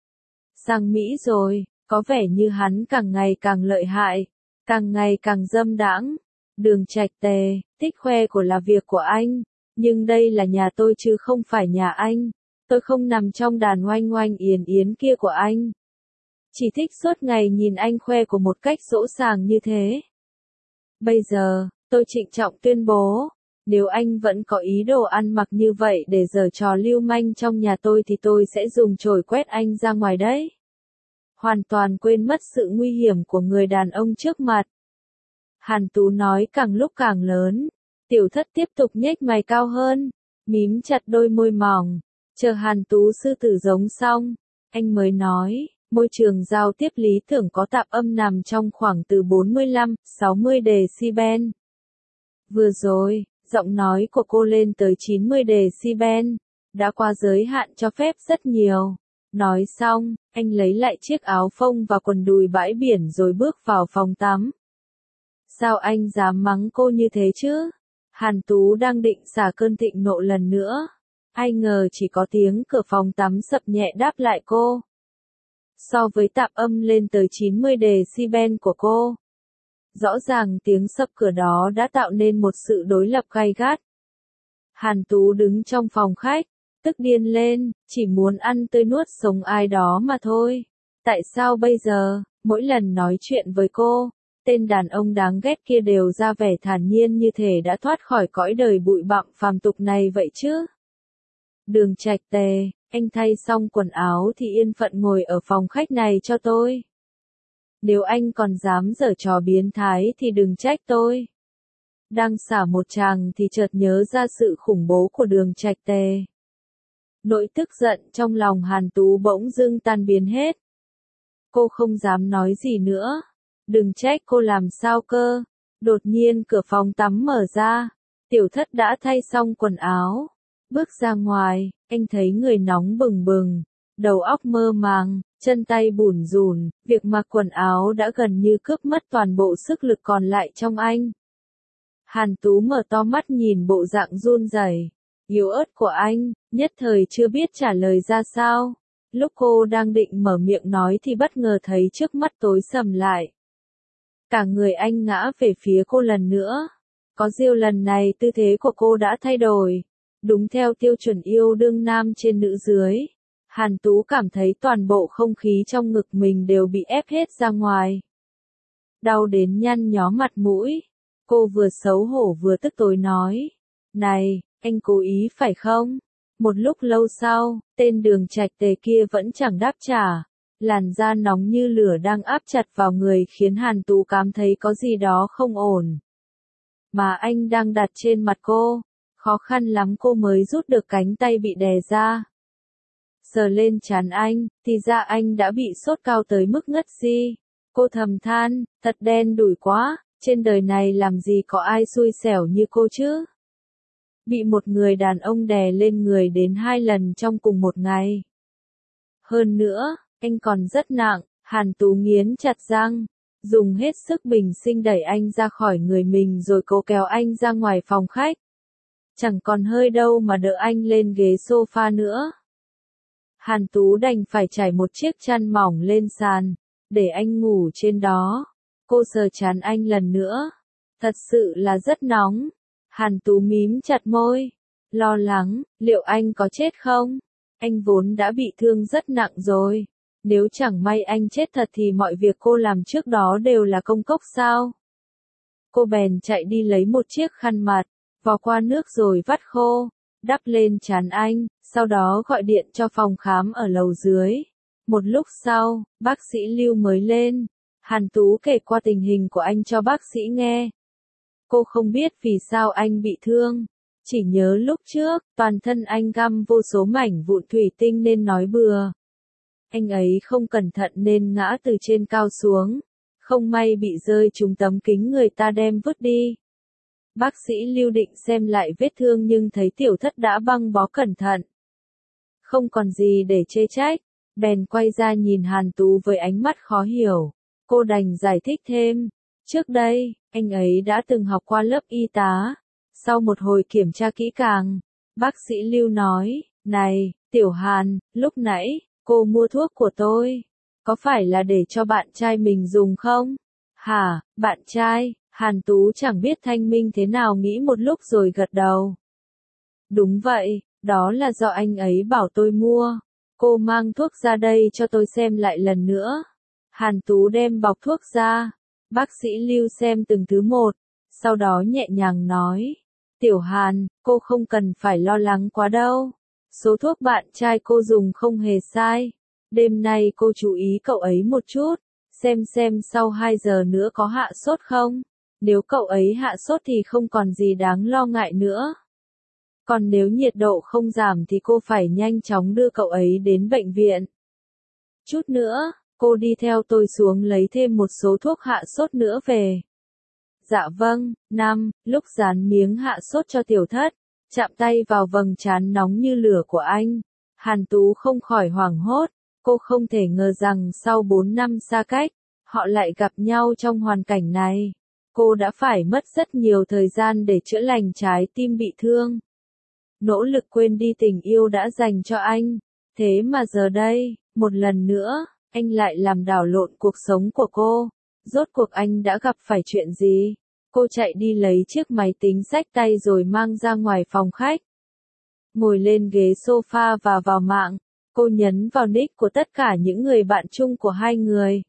Sang Mỹ rồi, có vẻ như hắn càng ngày càng lợi hại, càng ngày càng dâm đãng. Đường Trạch Tề, thích khoe của là việc của anh, nhưng đây là nhà tôi chứ không phải nhà anh. Tôi không nằm trong đàn oanh oanh yến yến kia của anh. Chỉ thích suốt ngày nhìn anh khoe của một cách dỗ dàng như thế. Bây giờ, tôi trịnh trọng tuyên bố, nếu anh vẫn có ý đồ ăn mặc như vậy để giở trò lưu manh trong nhà tôi thì tôi sẽ dùng chổi quét anh ra ngoài đấy. hoàn toàn quên mất sự nguy hiểm của người đàn ông trước mặt. Hàn Tú nói càng lúc càng lớn, Tiểu Thất tiếp tục nhếch mày cao hơn, mím chặt đôi môi mỏng, chờ Hàn Tú sư tử giống xong, anh mới nói, môi trường giao tiếp lý tưởng có tạp âm nằm trong khoảng từ 45-60 decibel. Vừa rồi, giọng nói của cô lên tới 90 decibel, đã qua giới hạn cho phép rất nhiều. Nói xong, anh lấy lại chiếc áo phông và quần đùi bãi biển rồi bước vào phòng tắm. Sao anh dám mắng cô như thế chứ? Hàn Tú đang định xả cơn thịnh nộ lần nữa. Ai ngờ chỉ có tiếng cửa phòng tắm sập nhẹ đáp lại cô. So với tạp âm lên tới 90 decibel của cô, rõ ràng tiếng sập cửa đó đã tạo nên một sự đối lập gay gắt. Hàn Tú đứng trong phòng khách, tức điên lên, chỉ muốn ăn tươi nuốt sống ai đó mà thôi. Tại sao bây giờ, mỗi lần nói chuyện với cô, tên đàn ông đáng ghét kia đều ra vẻ thản nhiên như thể đã thoát khỏi cõi đời bụi bặm phàm tục này vậy chứ? Đường Trạch Tề, anh thay xong quần áo thì yên phận ngồi ở phòng khách này cho tôi. Nếu anh còn dám giở trò biến thái thì đừng trách tôi. Đang xả một tràng thì chợt nhớ ra sự khủng bố của Đường Trạch Tề. Nỗi tức giận trong lòng Hàn Tú bỗng dưng tan biến hết. Cô không dám nói gì nữa. Đừng trách cô làm sao cơ. Đột nhiên cửa phòng tắm mở ra. Tiểu Thất đã thay xong quần áo. Bước ra ngoài, anh thấy người nóng bừng bừng, đầu óc mơ màng, chân tay bủn rủn, việc mặc quần áo đã gần như cướp mất toàn bộ sức lực còn lại trong anh. Hàn Tú mở to mắt nhìn bộ dạng run rẩy, yếu ớt của anh, nhất thời chưa biết trả lời ra sao. Lúc cô đang định mở miệng nói thì bất ngờ thấy trước mắt tối sầm lại. Cả người anh ngã về phía cô lần nữa. Có điều lần này tư thế của cô đã thay đổi. Đúng theo tiêu chuẩn yêu đương nam trên nữ dưới. Hàn Tú cảm thấy toàn bộ không khí trong ngực mình đều bị ép hết ra ngoài. Đau đến nhăn nhó mặt mũi. Cô vừa xấu hổ vừa tức tối nói. Này, anh cố ý phải không? Một lúc lâu sau, tên Đường Trạch Tề kia vẫn chẳng đáp trả. Làn da nóng như lửa đang áp chặt vào người khiến Hàn Tú cảm thấy có gì đó không ổn. Mà anh đang đặt trên mặt cô. Khó khăn lắm cô mới rút được cánh tay bị đè ra. Sờ lên trán anh, thì ra anh đã bị sốt cao tới mức ngất đi. Cô thầm than, thật đen đủi quá, trên đời này làm gì có ai xui xẻo như cô chứ. Bị một người đàn ông đè lên người đến 2 lần trong cùng một ngày. Hơn nữa, anh còn rất nặng, Hàn Tú nghiến chặt răng, dùng hết sức bình sinh đẩy anh ra khỏi người mình rồi cố kéo anh ra ngoài phòng khách. Chẳng còn hơi đâu mà đỡ anh lên ghế sofa nữa. Hàn Tú đành phải trải một chiếc chăn mỏng lên sàn, để anh ngủ trên đó. Cô sờ trán anh lần nữa. Thật sự là rất nóng. Hàn Tú mím chặt môi. Lo lắng, liệu anh có chết không? Anh vốn đã bị thương rất nặng rồi. Nếu chẳng may anh chết thật thì mọi việc cô làm trước đó đều là công cốc sao? Cô bèn chạy đi lấy một chiếc khăn mặt, vò qua nước rồi vắt khô, đắp lên trán anh, sau đó gọi điện cho phòng khám ở lầu dưới. Một lúc sau, bác sĩ Lưu mới lên. Hàn Tú kể qua tình hình của anh cho bác sĩ nghe. Cô không biết vì sao anh bị thương, chỉ nhớ lúc trước, toàn thân anh găm vô số mảnh vụn thủy tinh nên nói bừa. Anh ấy không cẩn thận nên ngã từ trên cao xuống, không may bị rơi trúng tấm kính người ta đem vứt đi. Bác sĩ Lưu định xem lại vết thương nhưng thấy Tiểu Thất đã băng bó cẩn thận. Không còn gì để chê trách, bèn quay ra nhìn Hàn Tú với ánh mắt khó hiểu. Cô đành giải thích thêm. Trước đây, anh ấy đã từng học qua lớp y tá. Sau một hồi kiểm tra kỹ càng, bác sĩ Lưu nói, này, Tiểu Hàn, lúc nãy, cô mua thuốc của tôi. Có phải là để cho bạn trai mình dùng không? Hả, bạn trai? Hàn Tú chẳng biết thanh minh thế nào nghĩ một lúc rồi gật đầu. Đúng vậy, đó là do anh ấy bảo tôi mua. Cô mang thuốc ra đây cho tôi xem lại lần nữa. Hàn Tú đem bọc thuốc ra. Bác sĩ Lưu xem từng thứ một, sau đó nhẹ nhàng nói. Tiểu Hàn, cô không cần phải lo lắng quá đâu. Số thuốc bạn trai cô dùng không hề sai. Đêm nay cô chú ý cậu ấy một chút, xem sau 2 giờ nữa có hạ sốt không. Nếu cậu ấy hạ sốt thì không còn gì đáng lo ngại nữa. Còn nếu nhiệt độ không giảm thì cô phải nhanh chóng đưa cậu ấy đến bệnh viện. Chút nữa, cô đi theo tôi xuống lấy thêm một số thuốc hạ sốt nữa về. Dạ vâng. 5. Lúc dán miếng hạ sốt cho tiểu thất, chạm tay vào vầng trán nóng như lửa của anh, Hàn Tú không khỏi hoảng hốt. Cô không thể ngờ rằng sau 4 năm xa cách, họ lại gặp nhau trong hoàn cảnh này. Cô đã phải mất rất nhiều thời gian để chữa lành trái tim bị thương. Nỗ lực quên đi tình yêu đã dành cho anh. Thế mà giờ đây, một lần nữa, anh lại làm đảo lộn cuộc sống của cô. Rốt cuộc anh đã gặp phải chuyện gì? Cô chạy đi lấy chiếc máy tính xách tay rồi mang ra ngoài phòng khách. Ngồi lên ghế sofa và vào mạng, cô nhấn vào nick của tất cả những người bạn chung của hai người.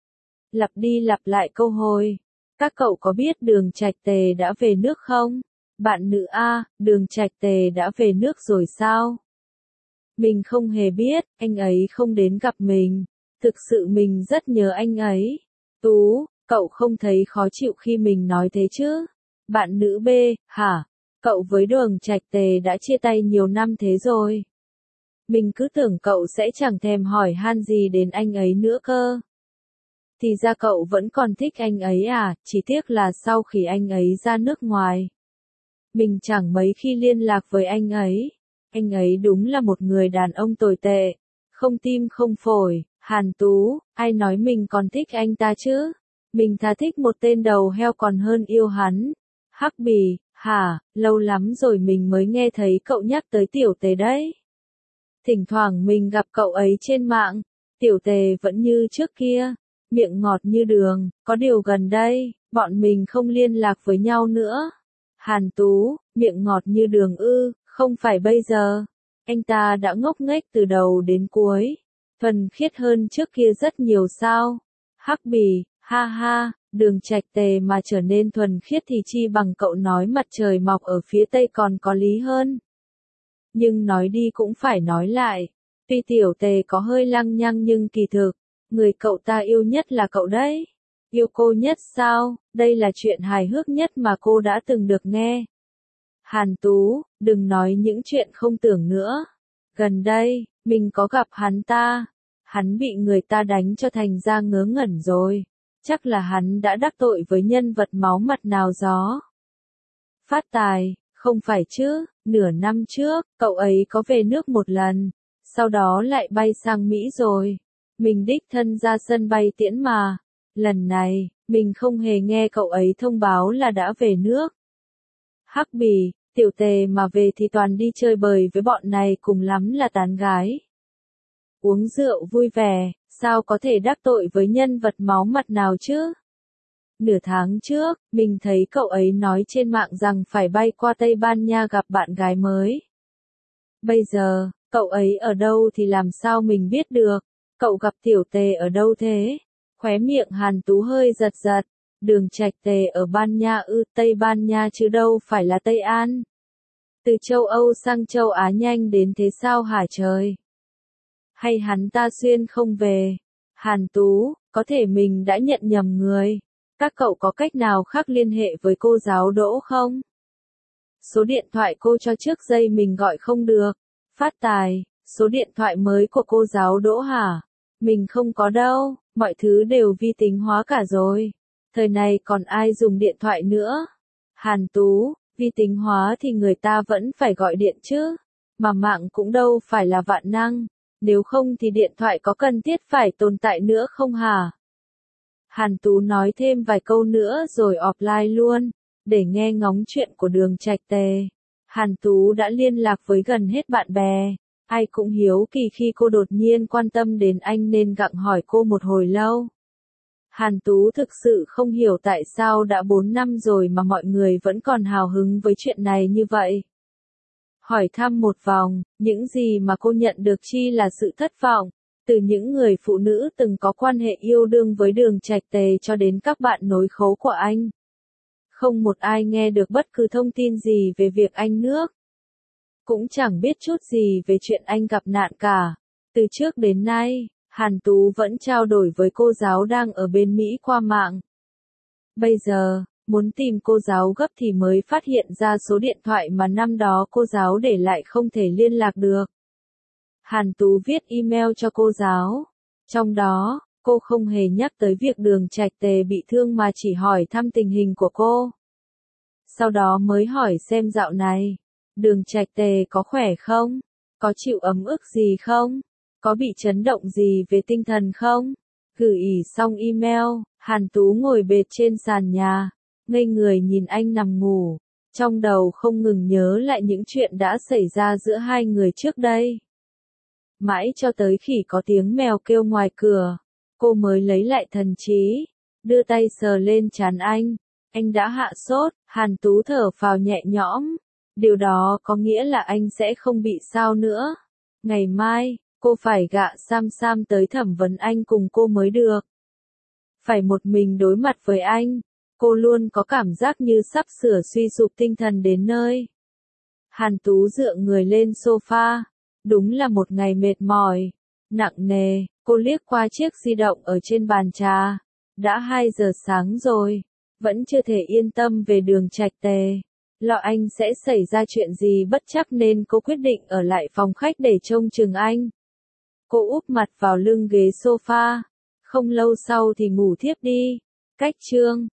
Lặp đi lặp lại câu hồi. Các cậu có biết Đường Trạch Tề đã về nước không? Bạn nữ A, Đường Trạch Tề đã về nước rồi sao? Mình không hề biết, anh ấy không đến gặp mình. Thực sự mình rất nhớ anh ấy. Tú, cậu không thấy khó chịu khi mình nói thế chứ? Bạn nữ B, hả? Cậu với Đường Trạch Tề đã chia tay nhiều năm thế rồi. Mình cứ tưởng cậu sẽ chẳng thèm hỏi han gì đến anh ấy nữa cơ. Thì ra cậu vẫn còn thích anh ấy à, chỉ tiếc là sau khi anh ấy ra nước ngoài. Mình chẳng mấy khi liên lạc với anh ấy. Anh ấy đúng là một người đàn ông tồi tệ. Không tim không phổi. Hàn Tú, ai nói mình còn thích anh ta chứ? Mình thà thích một tên đầu heo còn hơn yêu hắn. Hắc Bì, hả, lâu lắm rồi mình mới nghe thấy cậu nhắc tới Tiểu Tề đấy. Thỉnh thoảng mình gặp cậu ấy trên mạng. Tiểu Tề vẫn như trước kia, miệng ngọt như đường, có điều gần đây, bọn mình không liên lạc với nhau nữa. Hàn Tú, miệng ngọt như đường ư, không phải bây giờ. Anh ta đã ngốc nghếch từ đầu đến cuối. Thuần khiết hơn trước kia rất nhiều sao. Hắc Bì, ha ha, Đường Trạch Tề mà trở nên thuần khiết thì chi bằng cậu nói mặt trời mọc ở phía tây còn có lý hơn. Nhưng nói đi cũng phải nói lại. Tuy Tiểu Tề có hơi lăng nhăng nhưng kỳ thực, người cậu ta yêu nhất là cậu đấy. Yêu cô nhất sao? Đây là chuyện hài hước nhất mà cô đã từng được nghe. Hàn Tú, đừng nói những chuyện không tưởng nữa. Gần đây, mình có gặp hắn ta. Hắn bị người ta đánh cho thành ra ngớ ngẩn rồi. Chắc là hắn đã đắc tội với nhân vật máu mặt nào gió. Phát tài, không phải chứ, nửa năm trước, cậu ấy có về nước một lần. Sau đó lại bay sang Mỹ rồi. Mình đích thân ra sân bay tiễn mà. Lần này, mình không hề nghe cậu ấy thông báo là đã về nước. Hắc Bì, Tiểu Tề mà về thì toàn đi chơi bời với bọn này, cùng lắm là tán gái. Uống rượu vui vẻ, sao có thể đắc tội với nhân vật máu mặt nào chứ? Nửa tháng trước, mình thấy cậu ấy nói trên mạng rằng phải bay qua Tây Ban Nha gặp bạn gái mới. Bây giờ, cậu ấy ở đâu thì làm sao mình biết được? Cậu gặp Tiểu Tề ở đâu thế? Khóe miệng Hàn Tú hơi giật giật. Đường Trạch Tề ở Ban Nha ư? Tây Ban Nha chứ đâu phải là Tây An. Từ châu Âu sang châu Á nhanh đến thế sao hả trời? Hay hắn ta xuyên không về? Hàn Tú, có thể mình đã nhận nhầm người. Các cậu có cách nào khác liên hệ với cô giáo Đỗ không? Số điện thoại cô cho trước giây mình gọi không được. Phát tài, số điện thoại mới của cô giáo Đỗ hả? Mình không có đâu, mọi thứ đều vi tính hóa cả rồi. Thời này còn ai dùng điện thoại nữa? Hàn Tú, vi tính hóa thì người ta vẫn phải gọi điện chứ. Mà mạng cũng đâu phải là vạn năng. Nếu không thì điện thoại có cần thiết phải tồn tại nữa không hả? Hàn Tú nói thêm vài câu nữa rồi offline luôn. Để nghe ngóng chuyện của Đường Trạch Tề, Hàn Tú đã liên lạc với gần hết bạn bè. Ai cũng hiếu kỳ khi cô đột nhiên quan tâm đến anh nên gặng hỏi cô một hồi lâu. Hàn Tú thực sự không hiểu tại sao đã 4 năm rồi mà mọi người vẫn còn hào hứng với chuyện này như vậy. Hỏi thăm một vòng, những gì mà cô nhận được chi là sự thất vọng, từ những người phụ nữ từng có quan hệ yêu đương với Đường Trạch Tề cho đến các bạn nối khố của anh. Không một ai nghe được bất cứ thông tin gì về việc anh nước. Cũng chẳng biết chút gì về chuyện anh gặp nạn cả. Từ trước đến nay, Hàn Tú vẫn trao đổi với cô giáo đang ở bên Mỹ qua mạng. Bây giờ, muốn tìm cô giáo gấp thì mới phát hiện ra số điện thoại mà năm đó cô giáo để lại không thể liên lạc được. Hàn Tú viết email cho cô giáo. Trong đó, cô không hề nhắc tới việc Đường Trạch Tề bị thương mà chỉ hỏi thăm tình hình của cô. Sau đó mới hỏi xem dạo này, Đường Trạch Tề có khỏe không? Có chịu ấm ức gì không? Có bị chấn động gì về tinh thần không? Gửi xong email, Hàn Tú ngồi bệt trên sàn nhà, ngây người nhìn anh nằm ngủ, trong đầu không ngừng nhớ lại những chuyện đã xảy ra giữa hai người trước đây. Mãi cho tới khi có tiếng mèo kêu ngoài cửa, cô mới lấy lại thần trí, đưa tay sờ lên trán anh. Anh đã hạ sốt, Hàn Tú thở phào nhẹ nhõm. Điều đó có nghĩa là anh sẽ không bị sao nữa. Ngày mai, cô phải gạ Sam Sam tới thẩm vấn anh cùng cô mới được. Phải một mình đối mặt với anh, cô luôn có cảm giác như sắp sửa suy sụp tinh thần đến nơi. Hàn Tú dựa người lên sofa. Đúng là một ngày mệt mỏi, nặng nề. Cô liếc qua chiếc di động ở trên bàn trà. Đã 2 giờ sáng rồi, vẫn chưa thể yên tâm về Đường Trạch Tề. Lo anh sẽ xảy ra chuyện gì bất trắc nên cô quyết định ở lại phòng khách để trông chừng anh. Cô úp mặt vào lưng ghế sofa. Không lâu sau thì ngủ thiếp đi. Cách chương